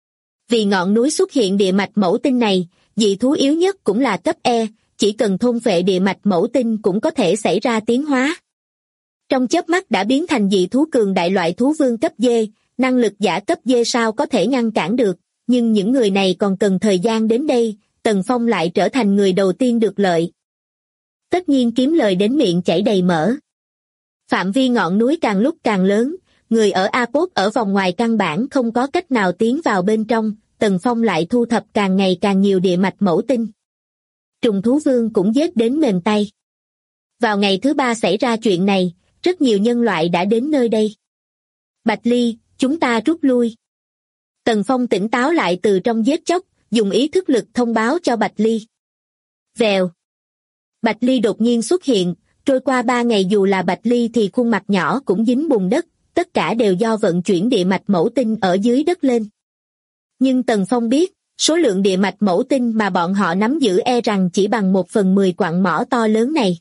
B: Vì ngọn núi xuất hiện địa mạch mẫu tinh này, dị thú yếu nhất cũng là cấp E, chỉ cần thôn phệ địa mạch mẫu tinh cũng có thể xảy ra tiến hóa. Trong chớp mắt đã biến thành dị thú cường đại loại thú vương cấp D, năng lực giả cấp D sao có thể ngăn cản được, nhưng những người này còn cần thời gian đến đây, Tần Phong lại trở thành người đầu tiên được lợi. Tất nhiên kiếm lời đến miệng chảy đầy mỡ. Phạm vi ngọn núi càng lúc càng lớn, người ở Apốt ở vòng ngoài căn bản không có cách nào tiến vào bên trong, Tần Phong lại thu thập càng ngày càng nhiều địa mạch mẫu tinh. Trùng thú vương cũng giết đến mềm tay. Vào ngày thứ 3 xảy ra chuyện này, rất nhiều nhân loại đã đến nơi đây. Bạch Ly, chúng ta rút lui. Tần Phong tỉnh táo lại từ trong giết chóc, dùng ý thức lực thông báo cho Bạch Ly. Vèo. Bạch Ly đột nhiên xuất hiện, trôi qua 3 ngày dù là Bạch Ly thì khuôn mặt nhỏ cũng dính bùn đất, tất cả đều do vận chuyển địa mạch mẫu tinh ở dưới đất lên. Nhưng Tần Phong biết, số lượng địa mạch mẫu tinh mà bọn họ nắm giữ e rằng chỉ bằng 1/10 quặng mỏ to lớn này.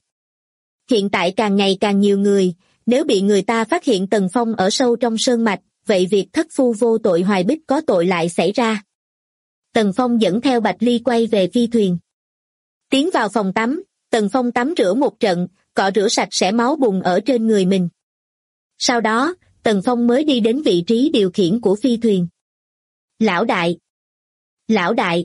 B: Hiện tại càng ngày càng nhiều người, nếu bị người ta phát hiện Tần Phong ở sâu trong sơn mạch, vậy việc thất phu vô tội Hoài Bích có tội lại xảy ra. Tần Phong dẫn theo Bạch Ly quay về phi thuyền. Tiến vào phòng tắm, Tần Phong tắm rửa một trận, cọ rửa sạch sẽ máu bùn ở trên người mình. Sau đó, Tần Phong mới đi đến vị trí điều khiển của phi thuyền. Lão đại! Lão đại!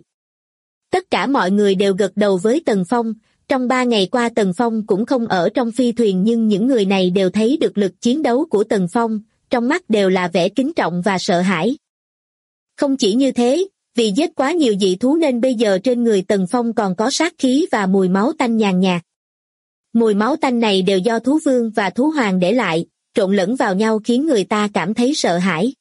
B: Tất cả mọi người đều gật đầu với Tần Phong. Trong 3 ngày qua Tần Phong cũng không ở trong phi thuyền nhưng những người này đều thấy được lực chiến đấu của Tần Phong, trong mắt đều là vẻ kính trọng và sợ hãi. Không chỉ như thế, vì giết quá nhiều dị thú nên bây giờ trên người Tần Phong còn có sát khí và mùi máu tanh nhàn nhạt. Mùi máu tanh này đều do thú vương và thú hoàng để lại, trộn lẫn vào nhau khiến người ta cảm thấy sợ hãi.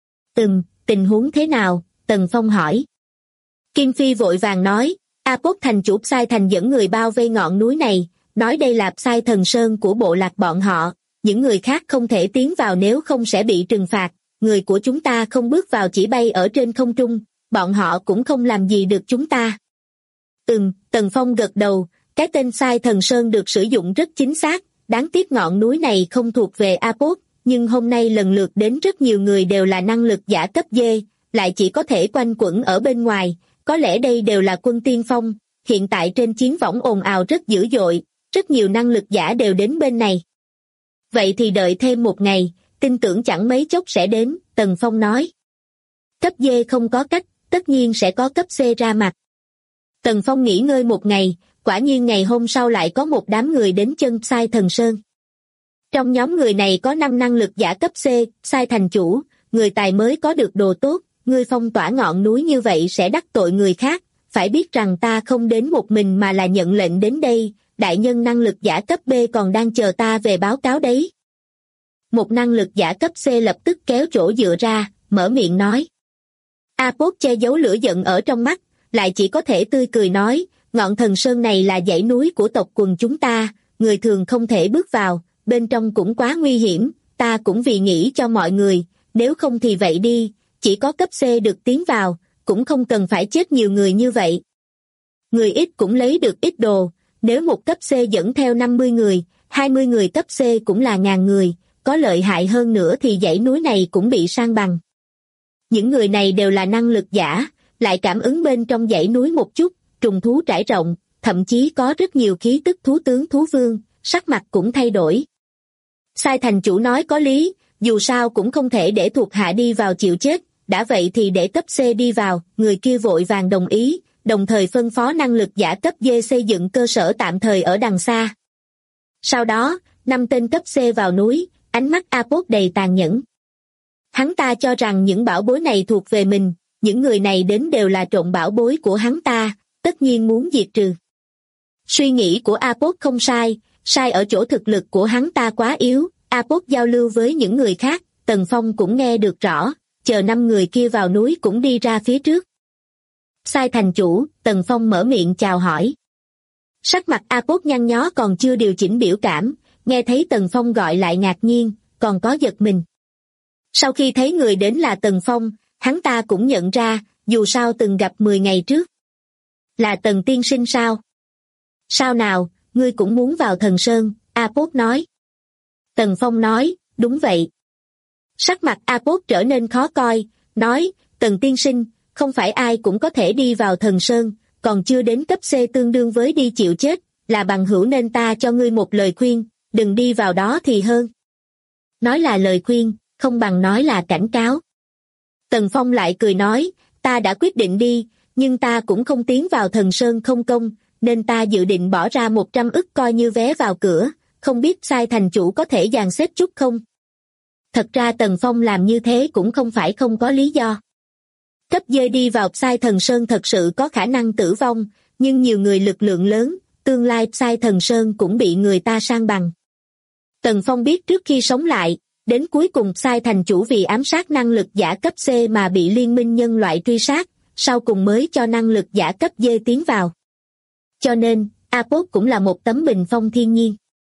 B: Tình huống thế nào? Tần Phong hỏi. Kim Phi vội vàng nói, Apốt thành chủ Sai Thành dẫn người bao vây ngọn núi này, nói đây là Sai Thần Sơn của bộ lạc bọn họ, những người khác không thể tiến vào nếu không sẽ bị trừng phạt, người của chúng ta không bước vào chỉ bay ở trên không trung, bọn họ cũng không làm gì được chúng ta. Tần Phong gật đầu, cái tên Sai Thần Sơn được sử dụng rất chính xác, đáng tiếc ngọn núi này không thuộc về Apốt, nhưng hôm nay lần lượt đến rất nhiều người đều là năng lực giả cấp D, lại chỉ có thể quanh quẩn ở bên ngoài, có lẽ đây đều là quân tiên phong, hiện tại trên chiến võng ồn ào rất dữ dội, rất nhiều năng lực giả đều đến bên này. Vậy thì đợi thêm một ngày, tin tưởng chẳng mấy chốc sẽ đến, Tần Phong nói. Cấp D không có cách, tất nhiên sẽ có cấp C ra mặt. Tần Phong nghỉ ngơi một ngày, quả nhiên ngày hôm sau lại có một đám người đến chân Sai Thần Sơn. Trong nhóm người này có 5 năng lực giả cấp C, Sai thành chủ, người tài mới có được đồ tốt, ngươi phong tỏa ngọn núi như vậy sẽ đắc tội người khác, phải biết rằng ta không đến một mình mà là nhận lệnh đến đây, đại nhân năng lực giả cấp B còn đang chờ ta về báo cáo đấy. Một năng lực giả cấp C lập tức kéo chỗ dựa ra, mở miệng nói. Apốt che giấu lửa giận ở trong mắt, lại chỉ có thể tươi cười nói, ngọn thần sơn này là dãy núi của tộc quần chúng ta, người thường không thể bước vào, bên trong cũng quá nguy hiểm, ta cũng vì nghĩ cho mọi người, nếu không thì vậy đi, chỉ có cấp C được tiến vào, cũng không cần phải chết nhiều người như vậy. Người ít cũng lấy được ít đồ, nếu một cấp C dẫn theo 50 người, 20 người cấp C cũng là ngàn người, có lợi hại hơn nữa thì dãy núi này cũng bị san bằng. Những người này đều là năng lực giả, lại cảm ứng bên trong dãy núi một chút, trùng thú trải rộng, thậm chí có rất nhiều khí tức thú tướng thú vương, sắc mặt cũng thay đổi. Sai thành chủ nói có lý, dù sao cũng không thể để thuộc hạ đi vào chịu chết, đã vậy thì để cấp C đi vào, người kia vội vàng đồng ý, đồng thời phân phó năng lực giả cấp D xây dựng cơ sở tạm thời ở đằng xa. Sau đó, 5 tên cấp C vào núi, ánh mắt Apốt đầy tàn nhẫn. Hắn ta cho rằng những bảo bối này thuộc về mình, những người này đến đều là trộm bảo bối của hắn ta, tất nhiên muốn diệt trừ. Suy nghĩ của Apoc không sai, sai ở chỗ thực lực của hắn ta quá yếu. Apoc giao lưu với những người khác, Tần Phong cũng nghe được rõ, chờ 5 người kia vào núi cũng đi ra phía trước. Sai thành chủ, Tần Phong mở miệng chào hỏi. Sắc mặt Apoc nhăn nhó còn chưa điều chỉnh biểu cảm, nghe thấy Tần Phong gọi lại ngạc nhiên, còn có giật mình. Sau khi thấy người đến là Tần Phong, hắn ta cũng nhận ra, dù sao từng gặp 10 ngày trước. Là Tần tiên sinh sao? Sao nào, ngươi cũng muốn vào Thần Sơn, Apoc nói. Tần Phong nói, đúng vậy. Sắc mặt Apoc trở nên khó coi, nói, Tần tiên sinh, không phải ai cũng có thể đi vào Thần Sơn, còn chưa đến cấp C tương đương với đi chịu chết, là bằng hữu nên ta cho ngươi một lời khuyên, đừng đi vào đó thì hơn. Nói là lời khuyên, không bằng nói là cảnh cáo. Tần Phong lại cười nói, ta đã quyết định đi, nhưng ta cũng không tiến vào Thần Sơn không công, nên ta dự định bỏ ra 100 ức coi như vé vào cửa, không biết Sai thành chủ có thể dàn xếp chút không? Thật ra Tần Phong làm như thế cũng không phải không có lý do. Cấp D đi vào Sai Thần Sơn thật sự có khả năng tử vong, nhưng nhiều người lực lượng lớn, tương lai Sai Thần Sơn cũng bị người ta san bằng. Tần Phong biết trước khi sống lại, đến cuối cùng Sai thành chủ vì ám sát năng lực giả cấp C mà bị liên minh nhân loại truy sát, sau cùng mới cho năng lực giả cấp D tiến vào. Cho nên, Apoc cũng là một tấm bình phong thiên nhiên.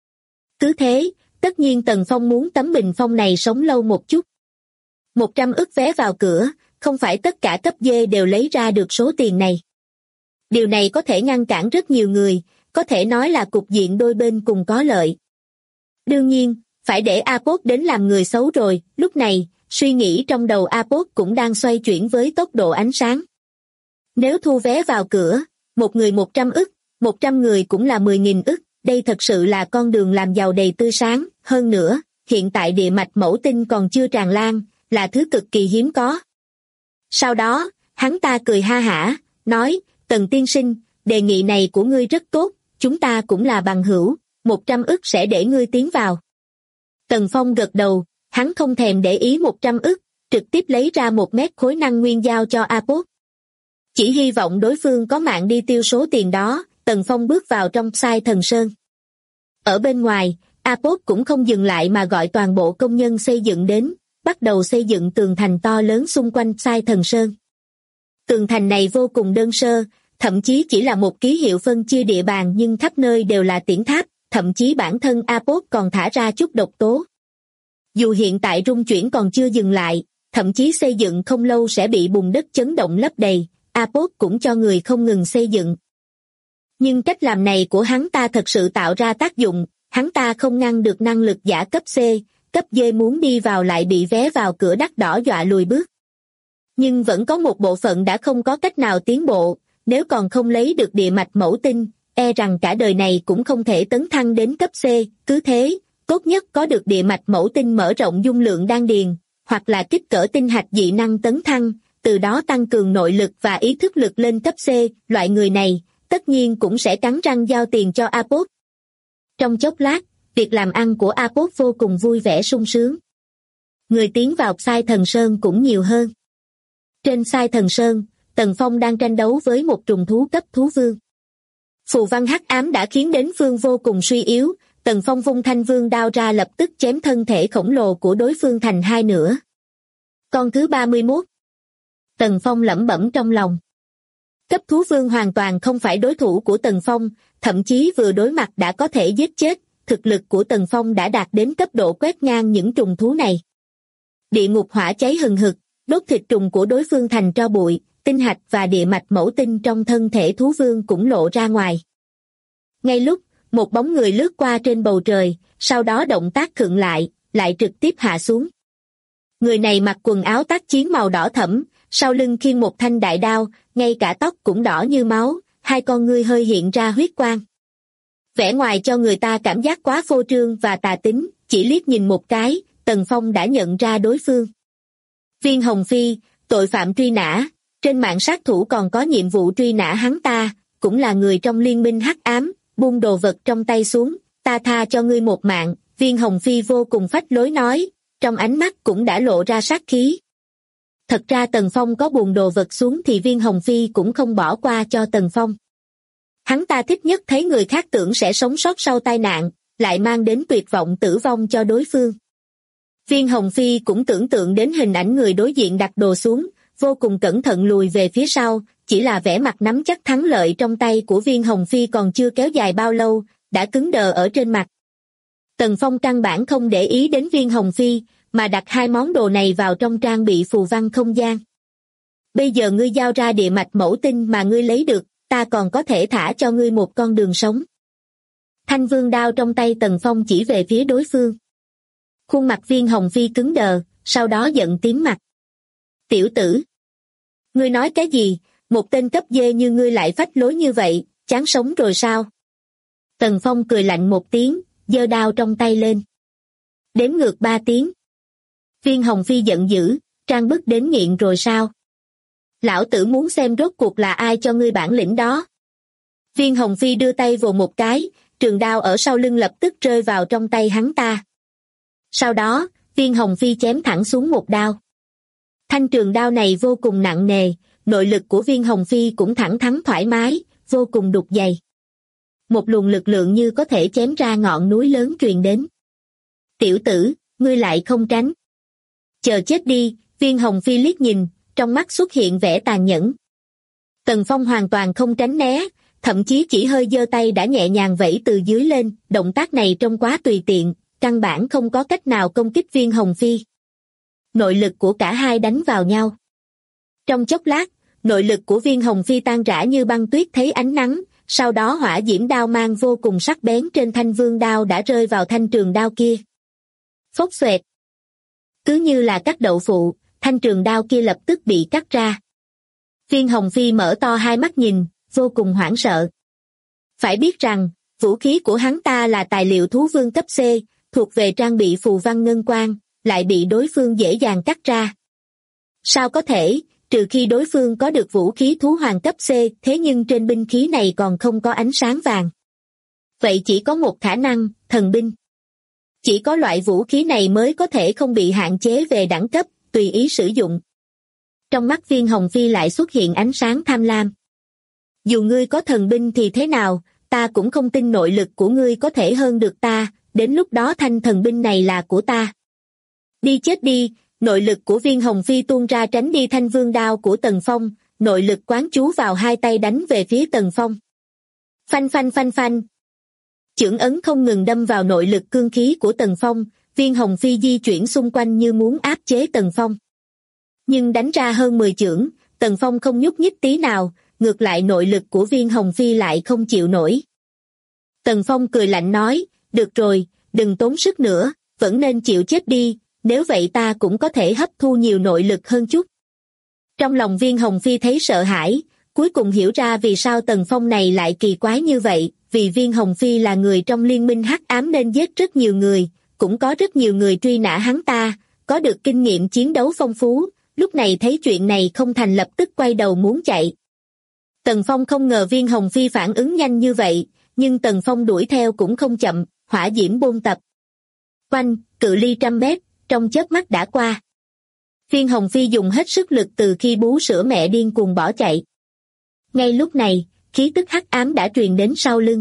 B: Cứ thế, tất nhiên Tần Phong muốn tấm bình phong này sống lâu một chút. 100 ức vé vào cửa, không phải tất cả cấp D đều lấy ra được số tiền này. Điều này có thể ngăn cản rất nhiều người, có thể nói là cục diện đôi bên cùng có lợi. Đương nhiên, phải để Apoc đến làm người xấu rồi, lúc này, suy nghĩ trong đầu Apoc cũng đang xoay chuyển với tốc độ ánh sáng. Nếu thu vé vào cửa, một người 100 ức, 100 người cũng là 10.000 ức, đây thật sự là con đường làm giàu đầy tươi sáng, hơn nữa, hiện tại địa mạch mẫu tinh còn chưa tràn lan, là thứ cực kỳ hiếm có. Sau đó, hắn ta cười ha hả, nói, Tần tiên sinh, đề nghị này của ngươi rất tốt, chúng ta cũng là bằng hữu, 100 ức sẽ để ngươi tiến vào. Tần Phong gật đầu, hắn không thèm để ý 100 ức, trực tiếp lấy ra 1 mét khối năng nguyên giao cho Apoc. Chỉ hy vọng đối phương có mạng đi tiêu số tiền đó, Tần Phong bước vào trong Sai Thần Sơn. Ở bên ngoài, Apoc cũng không dừng lại mà gọi toàn bộ công nhân xây dựng đến, bắt đầu xây dựng tường thành to lớn xung quanh Sai Thần Sơn. Tường thành này vô cùng đơn sơ, thậm chí chỉ là một ký hiệu phân chia địa bàn nhưng khắp nơi đều là tiễn tháp, thậm chí bản thân Apoc còn thả ra chút độc tố. Dù hiện tại rung chuyển còn chưa dừng lại, thậm chí xây dựng không lâu sẽ bị bùn đất chấn động lấp đầy, Apoc cũng cho người không ngừng xây dựng. Nhưng cách làm này của hắn ta thật sự tạo ra tác dụng, hắn ta không ngăn được năng lực giả cấp C, cấp D muốn đi vào lại bị vé vào cửa đắt đỏ dọa lùi bước. Nhưng vẫn có một bộ phận đã không có cách nào tiến bộ, nếu còn không lấy được địa mạch mẫu tinh, e rằng cả đời này cũng không thể tấn thăng đến cấp C, cứ thế, tốt nhất có được địa mạch mẫu tinh mở rộng dung lượng đan điền, hoặc là kích cỡ tinh hạch dị năng tấn thăng, từ đó tăng cường nội lực và ý thức lực lên cấp C, loại người này, tất nhiên cũng sẽ cắn răng giao tiền cho Apoc. Trong chốc lát, việc làm ăn của Apoc vô cùng vui vẻ sung sướng. Người tiến vào Sai Thần Sơn cũng nhiều hơn. Trên Sai Thần Sơn, Tần Phong đang tranh đấu với một trùng thú cấp thú vương. Phù văn hắc ám đã khiến đến phương vô cùng suy yếu, Tần Phong vung thanh vương đao ra lập tức chém thân thể khổng lồ của đối phương thành hai nửa. Con thứ 31. Tần Phong lẩm bẩm trong lòng. Cấp thú vương hoàn toàn không phải đối thủ của Tần Phong, thậm chí vừa đối mặt đã có thể giết chết, thực lực của Tần Phong đã đạt đến cấp độ quét ngang những trùng thú này. Địa ngục hỏa cháy hừng hực, đốt thịt trùng của đối phương thành tro bụi, tinh hạch và địa mạch mẫu tinh trong thân thể thú vương cũng lộ ra ngoài. Ngay lúc, một bóng người lướt qua trên bầu trời, sau đó động tác khựng lại trực tiếp hạ xuống. Người này mặc quần áo tác chiến màu đỏ thẫm, sau lưng khiêng một thanh đại đao, ngay cả tóc cũng đỏ như máu, hai con ngươi hơi hiện ra huyết quang. Vẻ ngoài cho người ta cảm giác quá phô trương và tà tính, chỉ liếc nhìn một cái, Tần Phong đã nhận ra đối phương. Viên Hồng Phi, tội phạm truy nã, trên mạng sát thủ còn có nhiệm vụ truy nã hắn ta, cũng là người trong liên minh hắc ám, buông đồ vật trong tay xuống, ta tha cho ngươi một mạng, Viên Hồng Phi vô cùng phách lối nói, trong ánh mắt cũng đã lộ ra sát khí. Thật ra Tần Phong có buồn đồ vật xuống thì Viên Hồng Phi cũng không bỏ qua cho Tần Phong. Hắn ta thích nhất thấy người khác tưởng sẽ sống sót sau tai nạn, lại mang đến tuyệt vọng tử vong cho đối phương. Viên Hồng Phi cũng tưởng tượng đến hình ảnh người đối diện đặt đồ xuống, vô cùng cẩn thận lùi về phía sau, chỉ là vẻ mặt nắm chắc thắng lợi trong tay của Viên Hồng Phi còn chưa kéo dài bao lâu, đã cứng đờ ở trên mặt. Tần Phong căn bản không để ý đến Viên Hồng Phi, mà đặt hai món đồ này vào trong trang bị phù văn không gian. Bây giờ ngươi giao ra địa mạch mẫu tinh mà ngươi lấy được, ta còn có thể thả cho ngươi một con đường sống. Thanh vương đao trong tay Tần Phong chỉ về phía đối phương. Khuôn mặt Viên Hồng Phi cứng đờ, sau đó giận tím mặt. Tiểu tử! Ngươi nói cái gì? Một tên cấp dê như ngươi lại phách lối như vậy, chán sống rồi sao? Tần Phong cười lạnh một tiếng, giơ đao trong tay lên. Đếm ngược 3 tiếng. Viên Hồng Phi giận dữ, trang bức đến nghiện rồi sao? Lão tử muốn xem rốt cuộc là ai cho ngươi bản lĩnh đó. Viên Hồng Phi đưa tay vồ một cái, trường đao ở sau lưng lập tức rơi vào trong tay hắn ta. Sau đó, Viên Hồng Phi chém thẳng xuống một đao. Thanh trường đao này vô cùng nặng nề, nội lực của Viên Hồng Phi cũng thẳng thắn thoải mái, vô cùng đục dày. Một luồng lực lượng như có thể chém ra ngọn núi lớn truyền đến. Tiểu tử, ngươi lại không tránh. Chờ chết đi, Viên Hồng Phi liếc nhìn, trong mắt xuất hiện vẻ tàn nhẫn. Tần Phong hoàn toàn không tránh né, thậm chí chỉ hơi giơ tay đã nhẹ nhàng vẫy từ dưới lên, động tác này trông quá tùy tiện, căn bản không có cách nào công kích Viên Hồng Phi. Nội lực của cả hai đánh vào nhau. Trong chốc lát, nội lực của Viên Hồng Phi tan rã như băng tuyết thấy ánh nắng, sau đó hỏa diễm đao mang vô cùng sắc bén trên thanh vương đao đã rơi vào thanh trường đao kia. Phốc xoẹt. Cứ như là cắt đậu phụ, thanh trường đao kia lập tức bị cắt ra. Viên Hồng Phi mở to hai mắt nhìn, vô cùng hoảng sợ. Phải biết rằng, vũ khí của hắn ta là tài liệu thú vương cấp C, thuộc về trang bị phù văn ngân quang, lại bị đối phương dễ dàng cắt ra. Sao có thể, trừ khi đối phương có được vũ khí thú hoàng cấp C, thế nhưng trên binh khí này còn không có ánh sáng vàng. Vậy chỉ có một khả năng, thần binh. Chỉ có loại vũ khí này mới có thể không bị hạn chế về đẳng cấp, tùy ý sử dụng. Trong mắt Viên Hồng Phi lại xuất hiện ánh sáng tham lam. Dù ngươi có thần binh thì thế nào, ta cũng không tin nội lực của ngươi có thể hơn được ta, đến lúc đó thanh thần binh này là của ta. Đi chết đi, nội lực của Viên Hồng Phi tuôn ra tránh đi thanh vương đao của Tần Phong, nội lực quán chú vào hai tay đánh về phía Tần Phong. Phanh phanh phanh phanh. Chưởng ấn không ngừng đâm vào nội lực cương khí của Tần Phong, Viên Hồng Phi di chuyển xung quanh như muốn áp chế Tần Phong. Nhưng đánh ra hơn 10 chưởng, Tần Phong không nhúc nhích tí nào, ngược lại nội lực của Viên Hồng Phi lại không chịu nổi. Tần Phong cười lạnh nói, được rồi, đừng tốn sức nữa, vẫn nên chịu chết đi, nếu vậy ta cũng có thể hấp thu nhiều nội lực hơn chút. Trong lòng Viên Hồng Phi thấy sợ hãi, cuối cùng hiểu ra vì sao Tần Phong này lại kỳ quái như vậy, vì Viên Hồng Phi là người trong liên minh hắc ám nên giết rất nhiều người, cũng có rất nhiều người truy nã hắn ta, có được kinh nghiệm chiến đấu phong phú, lúc này thấy chuyện này không thành lập tức quay đầu muốn chạy. Tần Phong không ngờ Viên Hồng Phi phản ứng nhanh như vậy, nhưng Tần Phong đuổi theo cũng không chậm, hỏa diễm bôn tập. Oanh, cự ly 100 mét, trong chớp mắt đã qua. Viên Hồng Phi dùng hết sức lực từ khi bú sữa mẹ điên cuồng bỏ chạy. Ngay lúc này, khí tức hắc ám đã truyền đến sau lưng.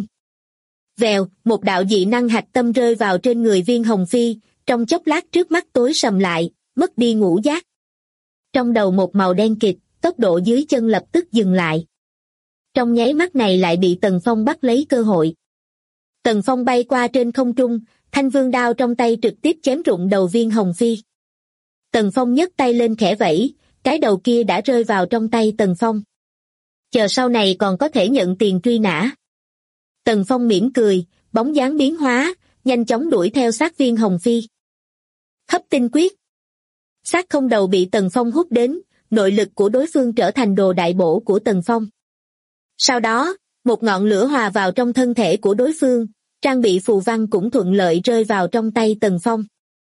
B: Vèo, một đạo dị năng hạch tâm rơi vào trên người Viên Hồng Phi, trong chốc lát trước mắt tối sầm lại, mất đi ngũ giác. Trong đầu một màu đen kịt, tốc độ dưới chân lập tức dừng lại. Trong nháy mắt này lại bị Tần Phong bắt lấy cơ hội. Tần Phong bay qua trên không trung, thanh vương đao trong tay trực tiếp chém rụng đầu Viên Hồng Phi. Tần Phong nhấc tay lên khẽ vẫy, cái đầu kia đã rơi vào trong tay Tần Phong. Chờ sau này còn có thể nhận tiền truy nã. Tần Phong mỉm cười, bóng dáng biến hóa, nhanh chóng đuổi theo sát Viên Hồng Phi. Hấp tinh quyết. Xác không đầu bị Tần Phong hút đến, nội lực của đối phương trở thành đồ đại bổ của Tần Phong. Sau đó, một ngọn lửa hòa vào trong thân thể của đối phương, trang bị phù văn cũng thuận lợi rơi vào trong tay Tần Phong.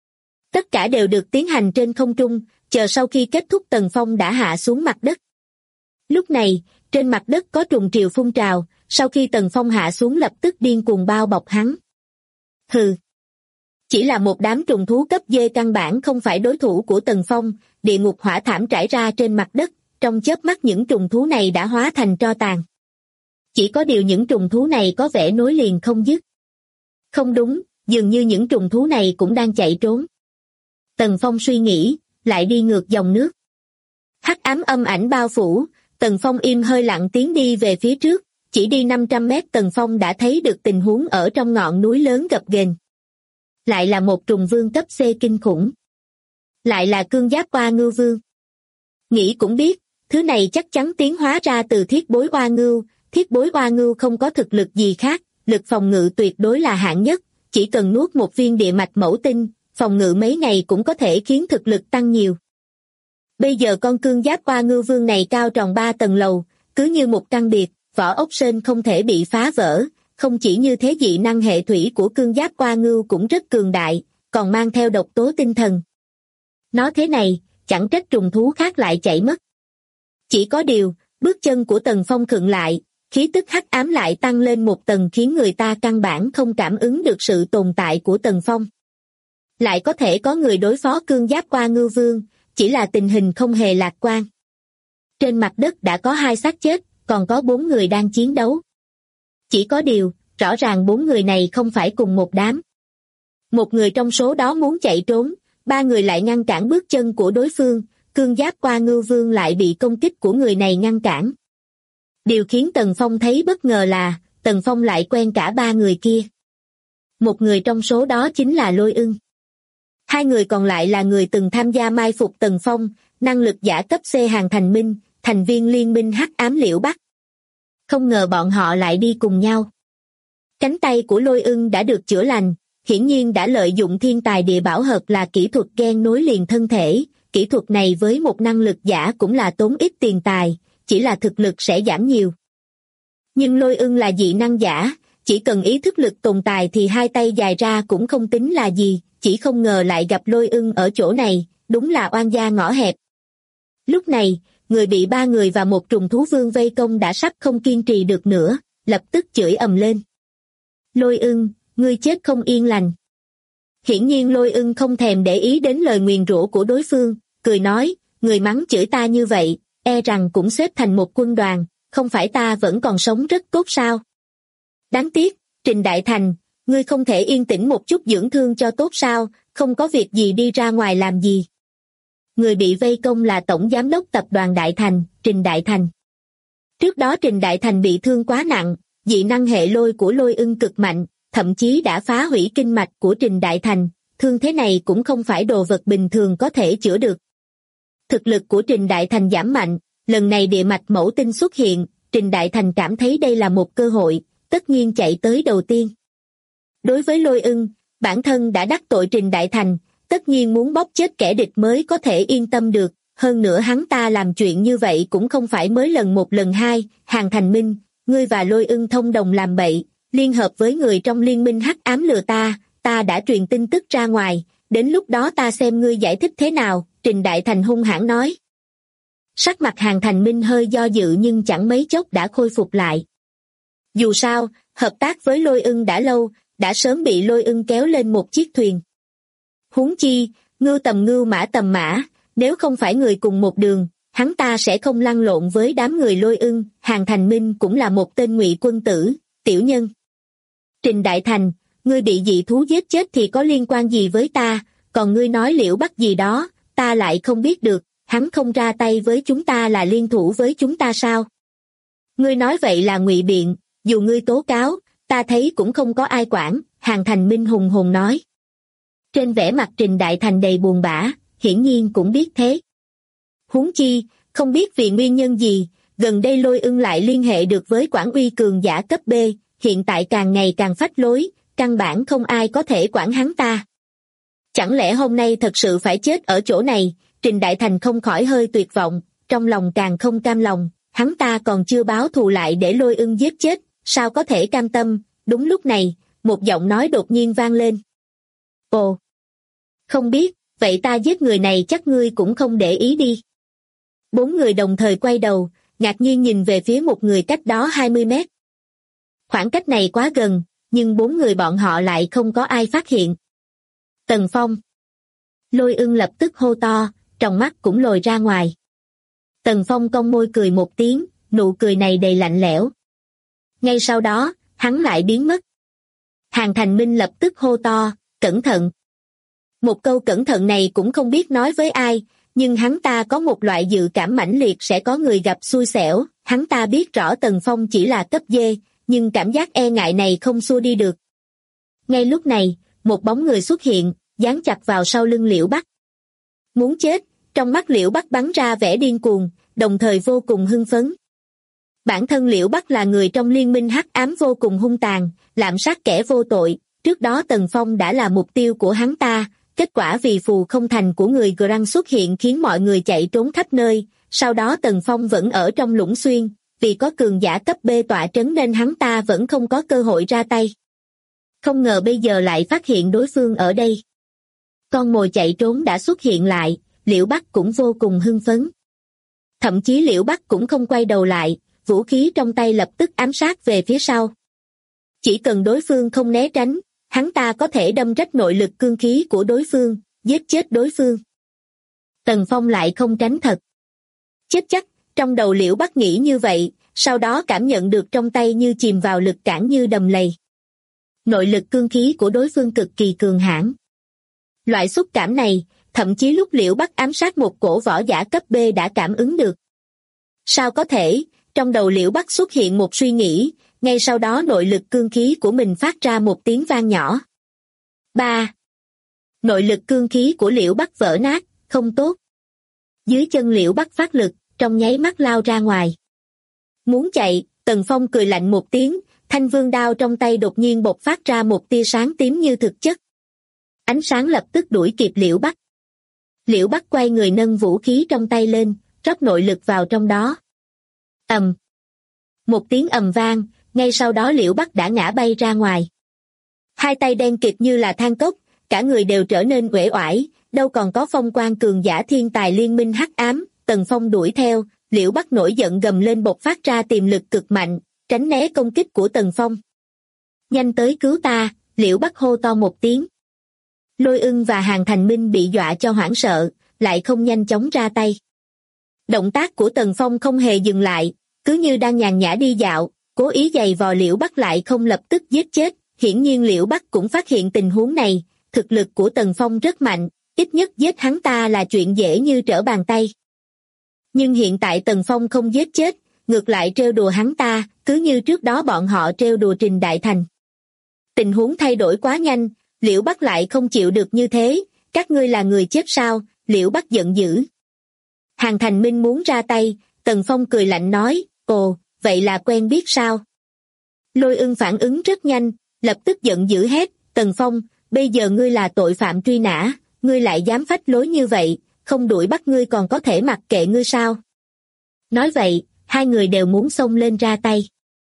B: Tất cả đều được tiến hành trên không trung, chờ sau khi kết thúc Tần Phong đã hạ xuống mặt đất. Lúc này, trên mặt đất có trùng triều phun trào, sau khi Tần Phong hạ xuống lập tức điên cuồng bao bọc hắn. Hừ. Chỉ là một đám trùng thú cấp D căn bản không phải đối thủ của Tần Phong, địa ngục hỏa thảm trải ra trên mặt đất, trong chớp mắt những trùng thú này đã hóa thành tro tàn. Chỉ có điều những trùng thú này có vẻ nối liền không dứt. Không đúng, dường như những trùng thú này cũng đang chạy trốn. Tần Phong suy nghĩ, lại đi ngược dòng nước. Hắc ám âm ảnh bao phủ, Tần Phong im hơi lặng tiến đi về phía trước, chỉ đi 500 mét Tần Phong đã thấy được tình huống ở trong ngọn núi lớn gập ghềnh. Lại là một trùng vương cấp C kinh khủng. Lại là cương giáp oa ngưu vương. Nghĩ cũng biết, thứ này chắc chắn tiến hóa ra từ thiết bối oa ngưu. Thiết bối oa ngưu không có thực lực gì khác, lực phòng ngự tuyệt đối là hạng nhất, chỉ cần nuốt một viên địa mạch mẫu tinh, phòng ngự mấy ngày cũng có thể khiến thực lực tăng nhiều. Bây giờ con cương giáp oa ngưu vương này cao tròn 3 tầng lầu, cứ như một căn biệt, vỏ ốc sên không thể bị phá vỡ, không chỉ như thế dị năng hệ thủy của cương giáp oa ngưu cũng rất cường đại, còn mang theo độc tố tinh thần. Nói thế này, chẳng trách trùng thú khác lại chạy mất. Chỉ có điều, bước chân của Tần Phong khựng lại, khí tức hắc ám lại tăng lên một tầng khiến người ta căn bản không cảm ứng được sự tồn tại của Tần Phong. Lại có thể có người đối phó cương giáp oa ngưu vương, chỉ là tình hình không hề lạc quan. Trên mặt đất đã có 2 xác chết, còn có 4 người đang chiến đấu. Chỉ có điều, rõ ràng 4 người này không phải cùng một đám. Một người trong số đó muốn chạy trốn, 3 người lại ngăn cản bước chân của đối phương, cương giáp oa ngưu vương lại bị công kích của người này ngăn cản. Điều khiến Tần Phong thấy bất ngờ là, Tần Phong lại quen cả 3 người kia. Một người trong số đó chính là Lôi Ưng. 2 người còn lại là người từng tham gia mai phục Tần Phong, năng lực giả cấp C Hàn Thành Minh, thành viên liên minh hắc ám Liễu Bắc. Không ngờ bọn họ lại đi cùng nhau. Cánh tay của Lôi Ưng đã được chữa lành, hiển nhiên đã lợi dụng thiên tài địa bảo hợp là kỹ thuật gen nối liền thân thể, kỹ thuật này với một năng lực giả cũng là tốn ít tiền tài, chỉ là thực lực sẽ giảm nhiều. Nhưng Lôi Ưng là dị năng giả, chỉ cần ý thức lực tồn tại thì 2 tay dài ra cũng không tính là gì, chỉ không ngờ lại gặp Lôi Ưng ở chỗ này, đúng là oan gia ngõ hẹp. Lúc này, người bị 3 người và một trùng thú vương vây công đã sắp không kiên trì được nữa, lập tức chửi ầm lên. Lôi Ưng, ngươi chết không yên lành. Hiển nhiên Lôi Ưng không thèm để ý đến lời nguyền rủa của đối phương, cười nói, người mắng chửi ta như vậy, e rằng cũng xếp thành một quân đoàn, không phải ta vẫn còn sống rất tốt sao? Đáng tiếc, Trình Đại Thành, ngươi không thể yên tĩnh một chút dưỡng thương cho tốt sao, không có việc gì đi ra ngoài làm gì. Người bị vây công là Tổng Giám đốc Tập đoàn Đại Thành, Trình Đại Thành. Trước đó Trình Đại Thành bị thương quá nặng, dị năng hệ lôi của Lôi Ưng cực mạnh, thậm chí đã phá hủy kinh mạch của Trình Đại Thành, thương thế này cũng không phải đồ vật bình thường có thể chữa được. Thực lực của Trình Đại Thành giảm mạnh, lần này địa mạch mẫu tinh xuất hiện, Trình Đại Thành cảm thấy đây là một cơ hội, tất nhiên chạy tới đầu tiên. Đối với Lôi Ưng, bản thân đã đắc tội Trình Đại Thành, tất nhiên muốn bóp chết kẻ địch mới có thể yên tâm được, hơn nữa hắn ta làm chuyện như vậy cũng không phải mới lần một lần hai. Hàn Thành Minh, ngươi và Lôi Ưng thông đồng làm bậy, liên hợp với người trong liên minh hắc ám lừa ta đã truyền tin tức ra ngoài, đến lúc đó ta xem ngươi giải thích thế nào, Trình Đại Thành hung hãn nói. Sắc mặt Hàn Thành Minh hơi do dự nhưng chẳng mấy chốc đã khôi phục lại. Dù sao, hợp tác với Lôi Ưng đã lâu, đã sớm bị Lôi Ưng kéo lên một chiếc thuyền. Huống chi, ngưu tầm ngưu mã tầm mã, nếu không phải người cùng một đường, hắn ta sẽ không lăn lộn với đám người Lôi Ưng. Hàn Thành Minh cũng là một tên ngụy quân tử, tiểu nhân. Trình Đại Thành, ngươi bị dị thú giết chết thì có liên quan gì với ta, còn ngươi nói Liễu Bắc gì đó, ta lại không biết được, hắn không ra tay với chúng ta là liên thủ với chúng ta sao? Ngươi nói vậy là ngụy biện, dù ngươi tố cáo, ta thấy cũng không có ai quản, Hàn Thành Minh hùng hồn nói. Trên vẻ mặt Trình Đại Thành đầy buồn bã, hiển nhiên cũng biết thế. Huống chi, không biết vì nguyên nhân gì, gần đây Lôi Ưng lại liên hệ được với Quản Uy cường giả cấp B, hiện tại càng ngày càng phách lối, căn bản không ai có thể quản hắn ta. Chẳng lẽ hôm nay thật sự phải chết ở chỗ này? Trình Đại Thành không khỏi hơi tuyệt vọng, trong lòng càng không cam lòng, hắn ta còn chưa báo thù lại để Lôi Ưng giết chết, sao có thể cam tâm? Đúng lúc này, một giọng nói đột nhiên vang lên. Ồ! Không biết, vậy ta giết người này chắc ngươi cũng không để ý đi. 4 người đồng thời quay đầu, ngạc nhiên nhìn về phía một người cách đó 20 mét. Khoảng cách này quá gần, nhưng 4 người bọn họ lại không có ai phát hiện. Tần Phong. Lôi Ưng lập tức hô to, tròng mắt cũng lồi ra ngoài. Tần Phong cong môi cười một tiếng, nụ cười này đầy lạnh lẽo. Ngay sau đó, hắn lại biến mất. Hàn Thành Minh lập tức hô to, cẩn thận. Một câu cẩn thận này cũng không biết nói với ai, nhưng hắn ta có một loại dự cảm mãnh liệt sẽ có người gặp xui xẻo. Hắn ta biết rõ Tần Phong chỉ là cấp D, nhưng cảm giác e ngại này không xua đi được. Ngay lúc này, một bóng người xuất hiện, dán chặt vào sau lưng Liễu Bắc. Muốn chết, trong mắt Liễu Bắc bắn ra vẻ điên cuồng, đồng thời vô cùng hưng phấn. Bản thân Liễu Bắc là người trong liên minh hắc ám vô cùng hung tàn, lạm sát kẻ vô tội, trước đó Tần Phong đã là mục tiêu của hắn ta, kết quả vì phù không thành của người Grang xuất hiện khiến mọi người chạy trốn khắp nơi, sau đó Tần Phong vẫn ở trong Lũng Xuyên, vì có cường giả cấp B tọa trấn nên hắn ta vẫn không có cơ hội ra tay. Không ngờ bây giờ lại phát hiện đối phương ở đây. Con mồi chạy trốn đã xuất hiện lại, Liễu Bắc cũng vô cùng hưng phấn. Thậm chí Liễu Bắc cũng không quay đầu lại, vũ khí trong tay lập tức ám sát về phía sau. Chỉ cần đối phương không né tránh, hắn ta có thể đâm rách nội lực cương khí của đối phương, giết chết đối phương. Tần Phong lại không tránh thật. Chết chắc, trong đầu Liễu Bắc nghĩ như vậy, sau đó cảm nhận được trong tay như chìm vào lực cản như đầm lầy. Nội lực cương khí của đối phương cực kỳ cường hãn. Loại xúc cảm này, thậm chí lúc Liễu Bắc ám sát một cổ võ giả cấp B đã cảm ứng được. Sao có thể, trong đầu Liễu Bắc xuất hiện một suy nghĩ, ngay sau đó nội lực cương khí của mình phát ra một tiếng vang nhỏ. 3. Nội lực cương khí của Liễu Bắc vỡ nát, không tốt. Dưới chân Liễu Bắc phát lực, trong nháy mắt lao ra ngoài. Muốn chạy, Tần Phong cười lạnh một tiếng, thanh vương đao trong tay đột nhiên bộc phát ra một tia sáng tím như thực chất. Ánh sáng lập tức đuổi kịp Liễu Bắc. Liễu Bắc quay người nâng vũ khí trong tay lên, rót nội lực vào trong đó. Ầm. Một tiếng ầm vang, ngay sau đó Liễu Bắc đã ngã bay ra ngoài. Hai tay đen kịt như là than cốc, cả người đều trở nên uể oải, đâu còn có phong quan cường giả thiên tài liên minh hắc ám. Tần Phong đuổi theo, Liễu Bắc nổi giận gầm lên bộc phát ra tiềm lực cực mạnh, tránh né công kích của Tần Phong. Nhanh tới cứu ta, Liễu Bắc hô to một tiếng. Lôi Ưng và Hàn Thành Minh bị dọa cho hoảng sợ, lại không nhanh chóng ra tay. Động tác của Tần Phong không hề dừng lại, cứ như đang nhàn nhã đi dạo, cố ý giày vò Liễu Bắc lại không lập tức giết chết. Hiển nhiên Liễu Bắc cũng phát hiện tình huống này, thực lực của Tần Phong rất mạnh, ít nhất giết hắn ta là chuyện dễ như trở bàn tay. Nhưng hiện tại Tần Phong không giết chết, ngược lại trêu đùa hắn ta, cứ như trước đó bọn họ trêu đùa Trình Đại Thành. Tình huống thay đổi quá nhanh, Liễu Bắc lại không chịu được như thế, các ngươi là người chết sao? Liễu Bắc giận dữ. Hàn Thành Minh muốn ra tay, Tần Phong cười lạnh nói, ồ, vậy là quen biết sao? Lôi Ưng phản ứng rất nhanh, lập tức giận dữ hét, Tần Phong, bây giờ ngươi là tội phạm truy nã, ngươi lại dám phách lối như vậy, không đuổi bắt ngươi còn có thể mặc kệ ngươi sao? Nói vậy, hai người đều muốn xông lên ra tay.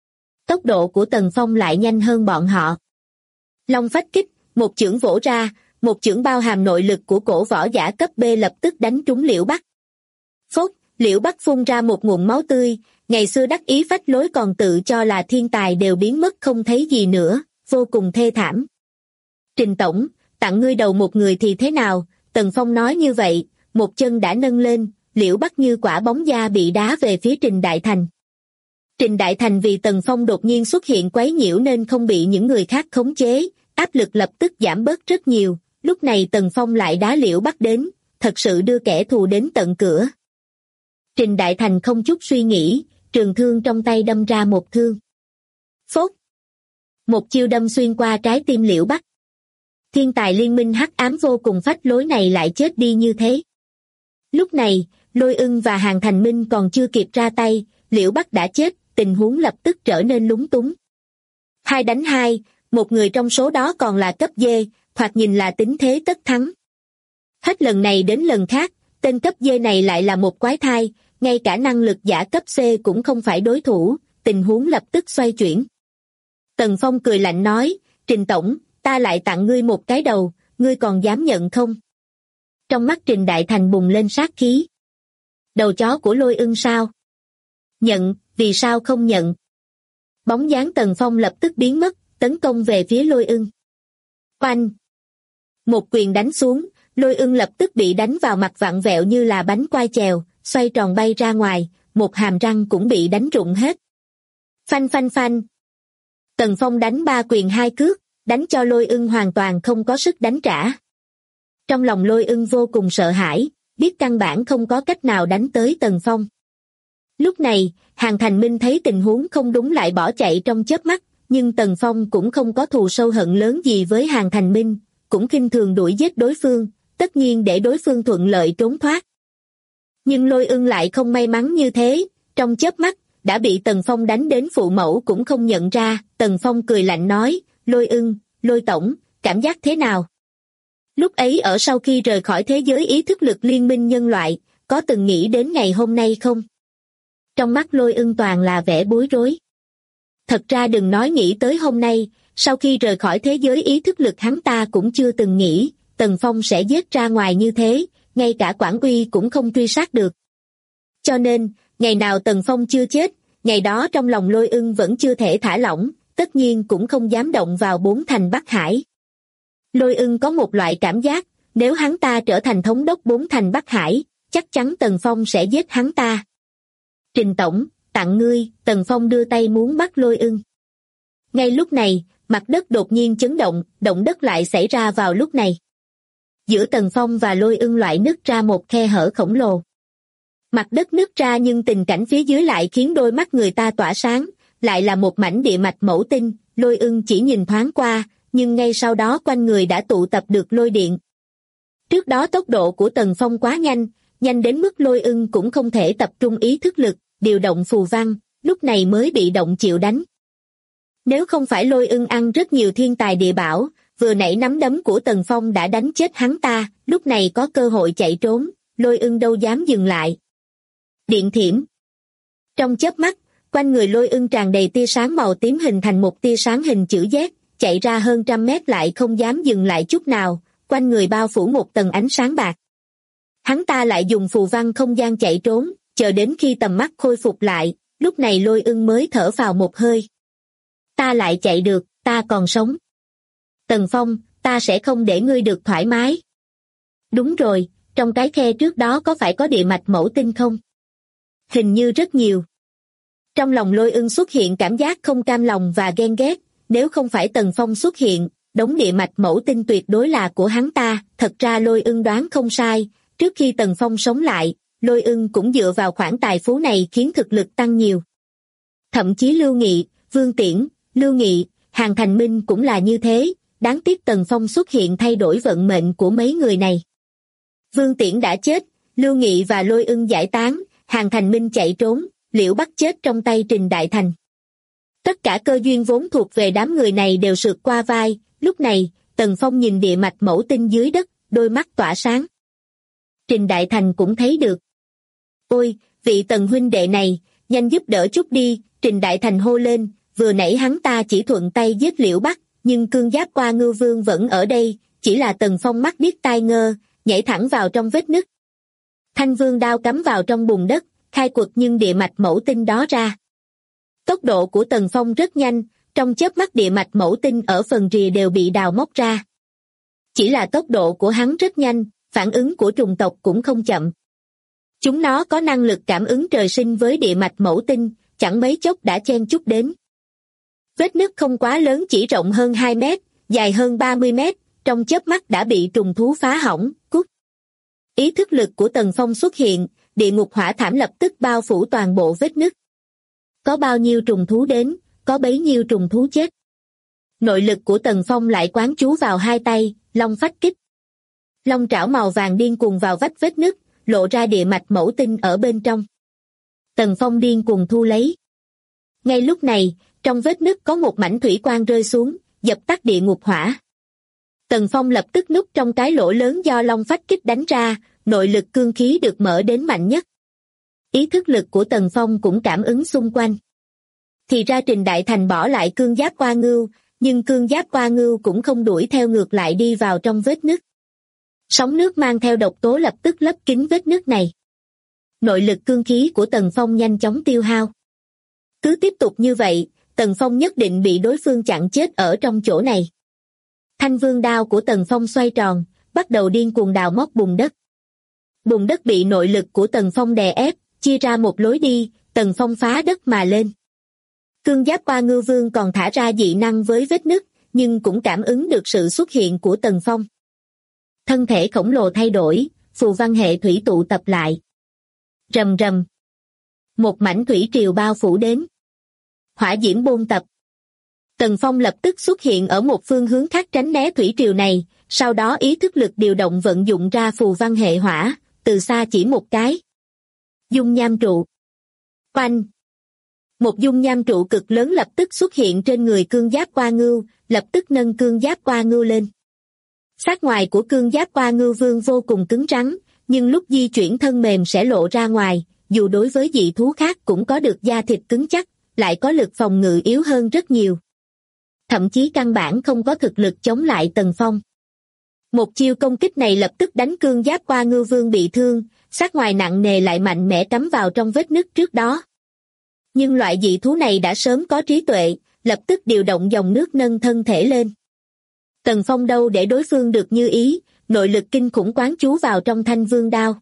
B: Tốc độ của Tần Phong lại nhanh hơn bọn họ. Long phách kích, một chưởng vỗ ra, một chưởng bao hàm nội lực của cổ võ giả cấp B lập tức đánh trúng Liễu Bắc. Phốt, Liễu Bắc phun ra một ngụm máu tươi, ngày xưa đắc ý phách lối còn tự cho là thiên tài đều biến mất không thấy gì nữa, vô cùng thê thảm. Trình tổng, tặng ngươi đầu một người thì thế nào? Tần Phong nói như vậy, một chân đã nâng lên, Liễu Bắc như quả bóng da bị đá về phía Trình Đại Thành. Trình Đại Thành vì Tần Phong đột nhiên xuất hiện quấy nhiễu nên không bị những người khác khống chế, áp lực lập tức giảm bớt rất nhiều, lúc này Tần Phong lại đá Liễu Bắc đến, thật sự đưa kẻ thù đến tận cửa. Trình Đại Thành không chút suy nghĩ, trường thương trong tay đâm ra một thương. Phốt! Một chiêu đâm xuyên qua trái tim Liễu Bắc. Thiên tài liên minh hắc ám vô cùng phách lối này lại chết đi như thế. Lúc này, Lôi Ưng và Hàn Thành Minh còn chưa kịp ra tay, Liễu Bắc đã chết, tình huống lập tức trở nên lúng túng. 2 đánh 2, một người trong số đó còn là cấp D, thoạt nhìn là tính thế tất thắng. Hết lần này đến lần khác, tên cấp D này lại là một quái thai, ngay cả năng lực giả cấp C cũng không phải đối thủ, tình huống lập tức xoay chuyển. Tần Phong cười lạnh nói, Trình tổng, ta lại tặng ngươi một cái đầu, ngươi còn dám nhận không? Trong mắt Trình Đại Thành bùng lên sát khí. Đầu chó của Lôi Ưng sao? Nhận, vì sao không nhận? Bóng dáng Tần Phong lập tức biến mất, tấn công về phía Lôi Ưng. Oanh! Một quyền đánh xuống, Lôi Ưng lập tức bị đánh vào mặt vặn vẹo như là bánh quai chèo, xoay tròn bay ra ngoài, một hàm răng cũng bị đánh rụng hết. Phanh phanh phanh. Tần Phong đánh 3 quyền 2 cước, đánh cho Lôi Ưng hoàn toàn không có sức đánh trả. Trong lòng Lôi Ưng vô cùng sợ hãi, biết căn bản không có cách nào đánh tới Tần Phong. Lúc này, Hàn Thành Minh thấy tình huống không đúng lại bỏ chạy trong chớp mắt, nhưng Tần Phong cũng không có thù sâu hận lớn gì với Hàn Thành Minh, cũng khinh thường đuổi giết đối phương, tất nhiên để đối phương thuận lợi trốn thoát. Nhưng Lôi Ưng lại không may mắn như thế, trong chớp mắt, đã bị Tần Phong đánh đến phụ mẫu cũng không nhận ra. Tần Phong cười lạnh nói, Lôi Ưng, Lôi tổng, cảm giác thế nào? Lúc ấy ở sau khi rời khỏi thế giới ý thức lực liên minh nhân loại, có từng nghĩ đến ngày hôm nay không? Trong mắt Lôi Ưng toàn là vẻ bối rối. Thật ra đừng nói nghĩ tới hôm nay, sau khi rời khỏi thế giới ý thức lực hắn ta cũng chưa từng nghĩ, Tần Phong sẽ giết ra ngoài như thế, ngay cả Quản Uy cũng không truy sát được. Cho nên, ngày nào Tần Phong chưa chết, ngày đó trong lòng Lôi Ưng vẫn chưa thể thả lỏng, tất nhiên cũng không dám động vào 4 thành Bắc Hải. Lôi Ưng có một loại cảm giác, nếu hắn ta trở thành thống đốc 4 thành Bắc Hải, chắc chắn Tần Phong sẽ giết hắn ta. Trình tổng, tặng ngươi. Tần Phong đưa tay muốn bắt Lôi Ưng. Ngay lúc này, mặt đất đột nhiên chấn động, động đất lại xảy ra vào lúc này. Giữa Tần Phong và Lôi Ưng loại nứt ra một khe hở khổng lồ. Mặt đất nứt ra nhưng tình cảnh phía dưới lại khiến đôi mắt người ta tỏa sáng, lại là một mảnh địa mạch mẫu tinh. Lôi Ưng chỉ nhìn thoáng qua, nhưng ngay sau đó quanh người đã tụ tập được lôi điện. Trước đó tốc độ của Tần Phong quá nhanh, nhanh đến mức Lôi Ưng cũng không thể tập trung ý thức lực, điều động phù văn, lúc này mới bị động chịu đánh. Nếu không phải Lôi Ưng ăn rất nhiều thiên tài địa bảo, vừa nãy nắm đấm của Tần Phong đã đánh chết hắn ta, lúc này có cơ hội chạy trốn, Lôi Ưng đâu dám dừng lại. Điện thiểm. Trong chớp mắt, quanh người Lôi Ưng tràn đầy tia sáng màu tím hình thành một tia sáng hình chữ Z, chạy ra hơn 100 mét lại không dám dừng lại chút nào, quanh người bao phủ một tầng ánh sáng bạc. Hắn ta lại dùng phù văn không gian chạy trốn, chờ đến khi tầm mắt khôi phục lại, lúc này Lôi Ưng mới thở vào một hơi. Ta lại chạy được, ta còn sống. Tần Phong, ta sẽ không để ngươi được thoải mái. Đúng rồi, trong cái khe trước đó có phải có địa mạch mẫu tinh không? Hình như rất nhiều. Trong lòng Lôi Ưng xuất hiện cảm giác không cam lòng và ghen ghét, nếu không phải Tần Phong xuất hiện, đống địa mạch mẫu tinh tuyệt đối là của hắn ta. Thật ra Lôi Ưng đoán không sai, trước khi Tần Phong sống lại, Lôi Ưng cũng dựa vào khoản tài phú này khiến thực lực tăng nhiều. Thậm chí Lưu Nghị, Vương Tiễn, Lưu Nghị, Hàn Thành Minh cũng là như thế, đáng tiếc Tần Phong xuất hiện thay đổi vận mệnh của mấy người này. Vương Tiễn đã chết, Lưu Nghị và Lôi Ưng giải tán, Hàn Thành Minh chạy trốn, Liễu Bắc chết trong tay Trình Đại Thành. Tất cả cơ duyên vốn thuộc về đám người này đều sượt qua vai, lúc này, Tần Phong nhìn địa mạch mẫu tinh dưới đất, đôi mắt tỏa sáng. Trình Đại Thành cũng thấy được. Ôi, vị Tần huynh đệ này, nhanh giúp đỡ chút đi, Trình Đại Thành hô lên, vừa nãy hắn ta chỉ thuận tay giết Liễu Bắc, nhưng cương giáp qua Ngưu Vương vẫn ở đây, chỉ là Tần Phong mắt điếc tai ngơ, nhảy thẳng vào trong vết nứt. Thanh Vương đao cắm vào trong bùn đất, khai quật nhưng địa mạch mẫu tinh đó ra. Tốc độ của Tần Phong rất nhanh, trong chớp mắt địa mạch mẫu tinh ở phần rìa đều bị đào móc ra. Chỉ là tốc độ của hắn rất nhanh, phản ứng của trùng tộc cũng không chậm. Chúng nó có năng lực cảm ứng trời sinh với địa mạch mẫu tinh, chẳng mấy chốc đã chen chúc đến. Vết nứt không quá lớn chỉ rộng hơn 2 mét, dài hơn 30 mét, trong chớp mắt đã bị trùng thú phá hỏng, cút. Ý thức lực của Tần Phong xuất hiện, địa ngục hỏa thảm lập tức bao phủ toàn bộ vết nứt. Có bao nhiêu trùng thú đến, có bấy nhiêu trùng thú chết. Nội lực của Tần Phong lại quán chú vào hai tay, long phách kích. Long trảo màu vàng điên cuồng vào vách vết nứt, lộ ra địa mạch mẫu tinh ở bên trong. Tần Phong điên cuồng thu lấy. Ngay lúc này, trong vết nứt có một mảnh thủy quang rơi xuống, dập tắt địa ngục hỏa. Tần Phong lập tức núp trong cái lỗ lớn do long phách kích đánh ra, nội lực cương khí được mở đến mạnh nhất. Ý thức lực của Tần Phong cũng cảm ứng xung quanh. Thì ra Trình Đại Thành bỏ lại cương giáp qua ngưu, nhưng cương giáp qua ngưu cũng không đuổi theo ngược lại đi vào trong vết nứt. Sóng nước mang theo độc tố lập tức lấp kín vết nứt này. Nội lực cương khí của Tần Phong nhanh chóng tiêu hao. Cứ tiếp tục như vậy, Tần Phong nhất định bị đối phương chặn chết ở trong chỗ này. Thanh Vương đao của Tần Phong xoay tròn, bắt đầu điên cuồng đào móc bùn đất. Bùn đất bị nội lực của Tần Phong đè ép, chia ra một lối đi, Tần Phong phá đất mà lên. Cương Giáp Qua Ngưu Vương còn thả ra dị năng với vết nứt, nhưng cũng cảm ứng được sự xuất hiện của Tần Phong. Thân thể khổng lồ thay đổi, phù văn hệ thủy tụ tập lại. Rầm rầm. Một mảnh thủy triều bao phủ đến. Hỏa diễm bôn tập. Tần Phong lập tức xuất hiện ở một phương hướng khác tránh né thủy triều này, sau đó ý thức lực điều động vận dụng ra phù văn hệ hỏa, từ xa chỉ một cái. Dung nham trụ. Oanh! Một dung nham trụ cực lớn lập tức xuất hiện trên người Cương Giáp Qua Ngưu, lập tức nâng Cương Giáp Qua Ngưu lên. Sát ngoài của Cương Giáp Qua Ngưu Vương vô cùng cứng rắn, nhưng lúc di chuyển thân mềm sẽ lộ ra ngoài, dù đối với dị thú khác cũng có được da thịt cứng chắc, lại có lực phòng ngự yếu hơn rất nhiều. Thậm chí căn bản không có thực lực chống lại Tần Phong. Một chiêu công kích này lập tức đánh Cương Giáp Qua Ngưu Vương bị thương, sát ngoài nặng nề lại mạnh mẽ cắm vào trong vết nứt trước đó. Nhưng loại dị thú này đã sớm có trí tuệ, lập tức điều động dòng nước nâng thân thể lên. Tần Phong đâu để đối phương được như ý, nội lực kinh khủng quán chú vào trong thanh vương đao.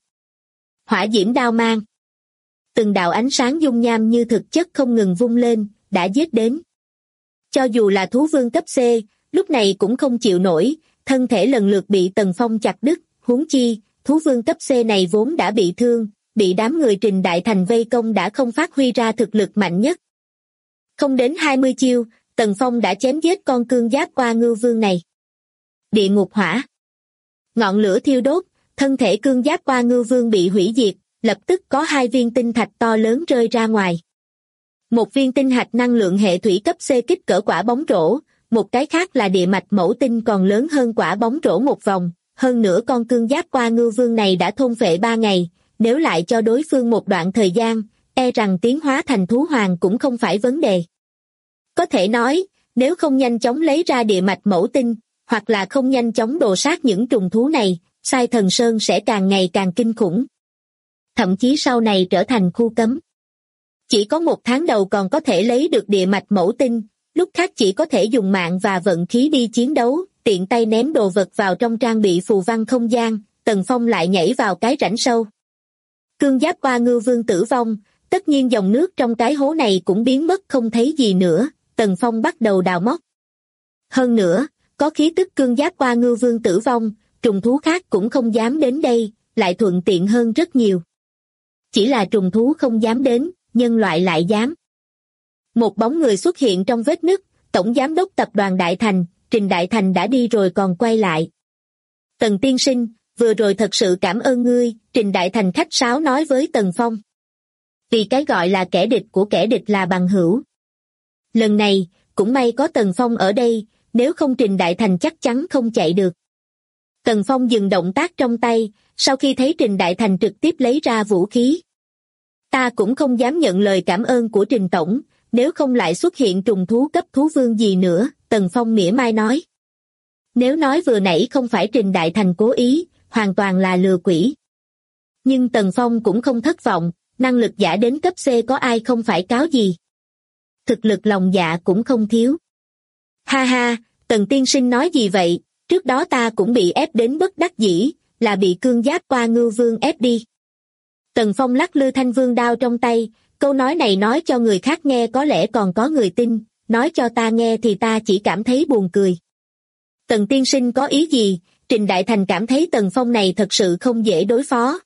B: Hỏa diễm đao mang. Từng đạo ánh sáng dung nham như thực chất không ngừng vung lên, đã giết đến. Cho dù là thú vương cấp C, lúc này cũng không chịu nổi, thân thể lần lượt bị Tần Phong chặt đứt, huống chi, thú vương cấp C này vốn đã bị thương, bị đám người Trình Đại Thành vây công đã không phát huy ra thực lực mạnh nhất. Không đến 20 chiêu, Tần Phong đã chém giết con Cương Giáp Qua Ngưu Vương này. Địa ngục hỏa. Ngọn lửa thiêu đốt, thân thể Cương Giáp Qua Ngưu Vương bị hủy diệt, lập tức có 2 viên tinh thạch to lớn rơi ra ngoài. Một viên tinh hạch năng lượng hệ thủy cấp C kích cỡ quả bóng rổ, một cái khác là địa mạch mẫu tinh còn lớn hơn quả bóng rổ một vòng, hơn nữa con Cương Giáp Qua Ngưu Vương này đã thôn phệ 3 ngày, nếu lại cho đối phương một đoạn thời gian, e rằng tiến hóa thành thú hoàng cũng không phải vấn đề. Có thể nói, nếu không nhanh chóng lấy ra địa mạch mẫu tinh, hoặc là không nhanh chóng đồ sát những trùng thú này, Sai Thần Sơn sẽ càng ngày càng kinh khủng. Thậm chí sau này trở thành khu cấm. Chỉ có 1 tháng đầu còn có thể lấy được địa mạch mẫu tinh, lúc khác chỉ có thể dùng mạng và vận khí đi chiến đấu, tiện tay ném đồ vật vào trong trang bị phù văn không gian, Tần Phong lại nhảy vào cái rãnh sâu. Cương Giáp Qua Ngưu Vương tử vong, tất nhiên dòng nước trong cái hố này cũng biến mất không thấy gì nữa, Tần Phong bắt đầu đào móc. Hơn nữa, có khí tức Cương Giáp Qua Ngưu Vương tử vong, trùng thú khác cũng không dám đến đây, lại thuận tiện hơn rất nhiều. Chỉ là trùng thú không dám đến, nhân loại lại dám. Một bóng người xuất hiện trong vết nứt, Tổng Giám đốc Tập đoàn Đại Thành, Trình Đại Thành đã đi rồi còn quay lại. Tần tiên sinh, vừa rồi thật sự cảm ơn ngươi, Trình Đại Thành khách sáo nói với Tần Phong. Vì cái gọi là kẻ địch của kẻ địch là bằng hữu. Lần này, cũng may có Tần Phong ở đây, nếu không Trình Đại Thành chắc chắn không chạy được. Tần Phong dừng động tác trong tay, sau khi thấy Trình Đại Thành trực tiếp lấy ra vũ khí. Ta cũng không dám nhận lời cảm ơn của Trình Tổng, nếu không lại xuất hiện trùng thú cấp thú vương gì nữa, Tần Phong mỉa mai nói. Nếu nói vừa nãy không phải Trình Đại Thành cố ý, hoàn toàn là lừa quỷ. Nhưng Tần Phong cũng không thất vọng, năng lực giả đến cấp C có ai không phải cáo gì. Thực lực lòng dạ cũng không thiếu. Ha ha, Tần tiên sinh nói gì vậy, trước đó ta cũng bị ép đến bất đắc dĩ, là bị Cương Giáp Qua Ngưu Vương ép đi. Tần Phong lắc lư thanh vương đao trong tay, câu nói này nói cho người khác nghe có lẽ còn có người tin, nói cho ta nghe thì ta chỉ cảm thấy buồn cười. Tần tiên sinh có ý gì? Trình Đại Thành cảm thấy Tần Phong này thật sự không dễ đối phó.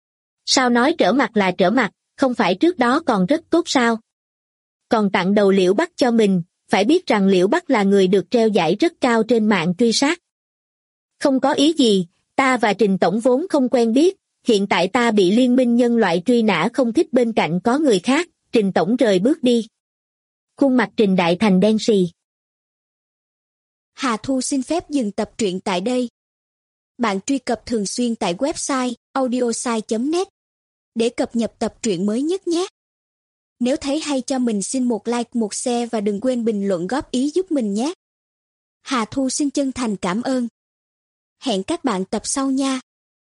B: Sao nói trở mặt là trở mặt, không phải trước đó còn rất tốt sao? Còn tặng đầu Liễu Bắc cho mình, phải biết rằng Liễu Bắc là người được treo giải rất cao trên mạng truy sát. Không có ý gì, ta và Trình Tổng vốn không quen biết, hiện tại ta bị liên minh nhân loại truy nã không thích bên cạnh có người khác, Trình Tổng rời bước đi. Khuôn mặt Trình Đại Thành đen sì.
C: Hà Thu xin phép dừng tập truyện tại đây. Bạn truy cập thường xuyên tại website audiosai.net để cập nhật tập truyện mới nhất nhé. Nếu thấy hay cho mình xin một like, một share và đừng quên bình luận góp ý giúp mình nhé. Hà Thu xin chân thành cảm ơn. Hẹn các bạn tập sau nha.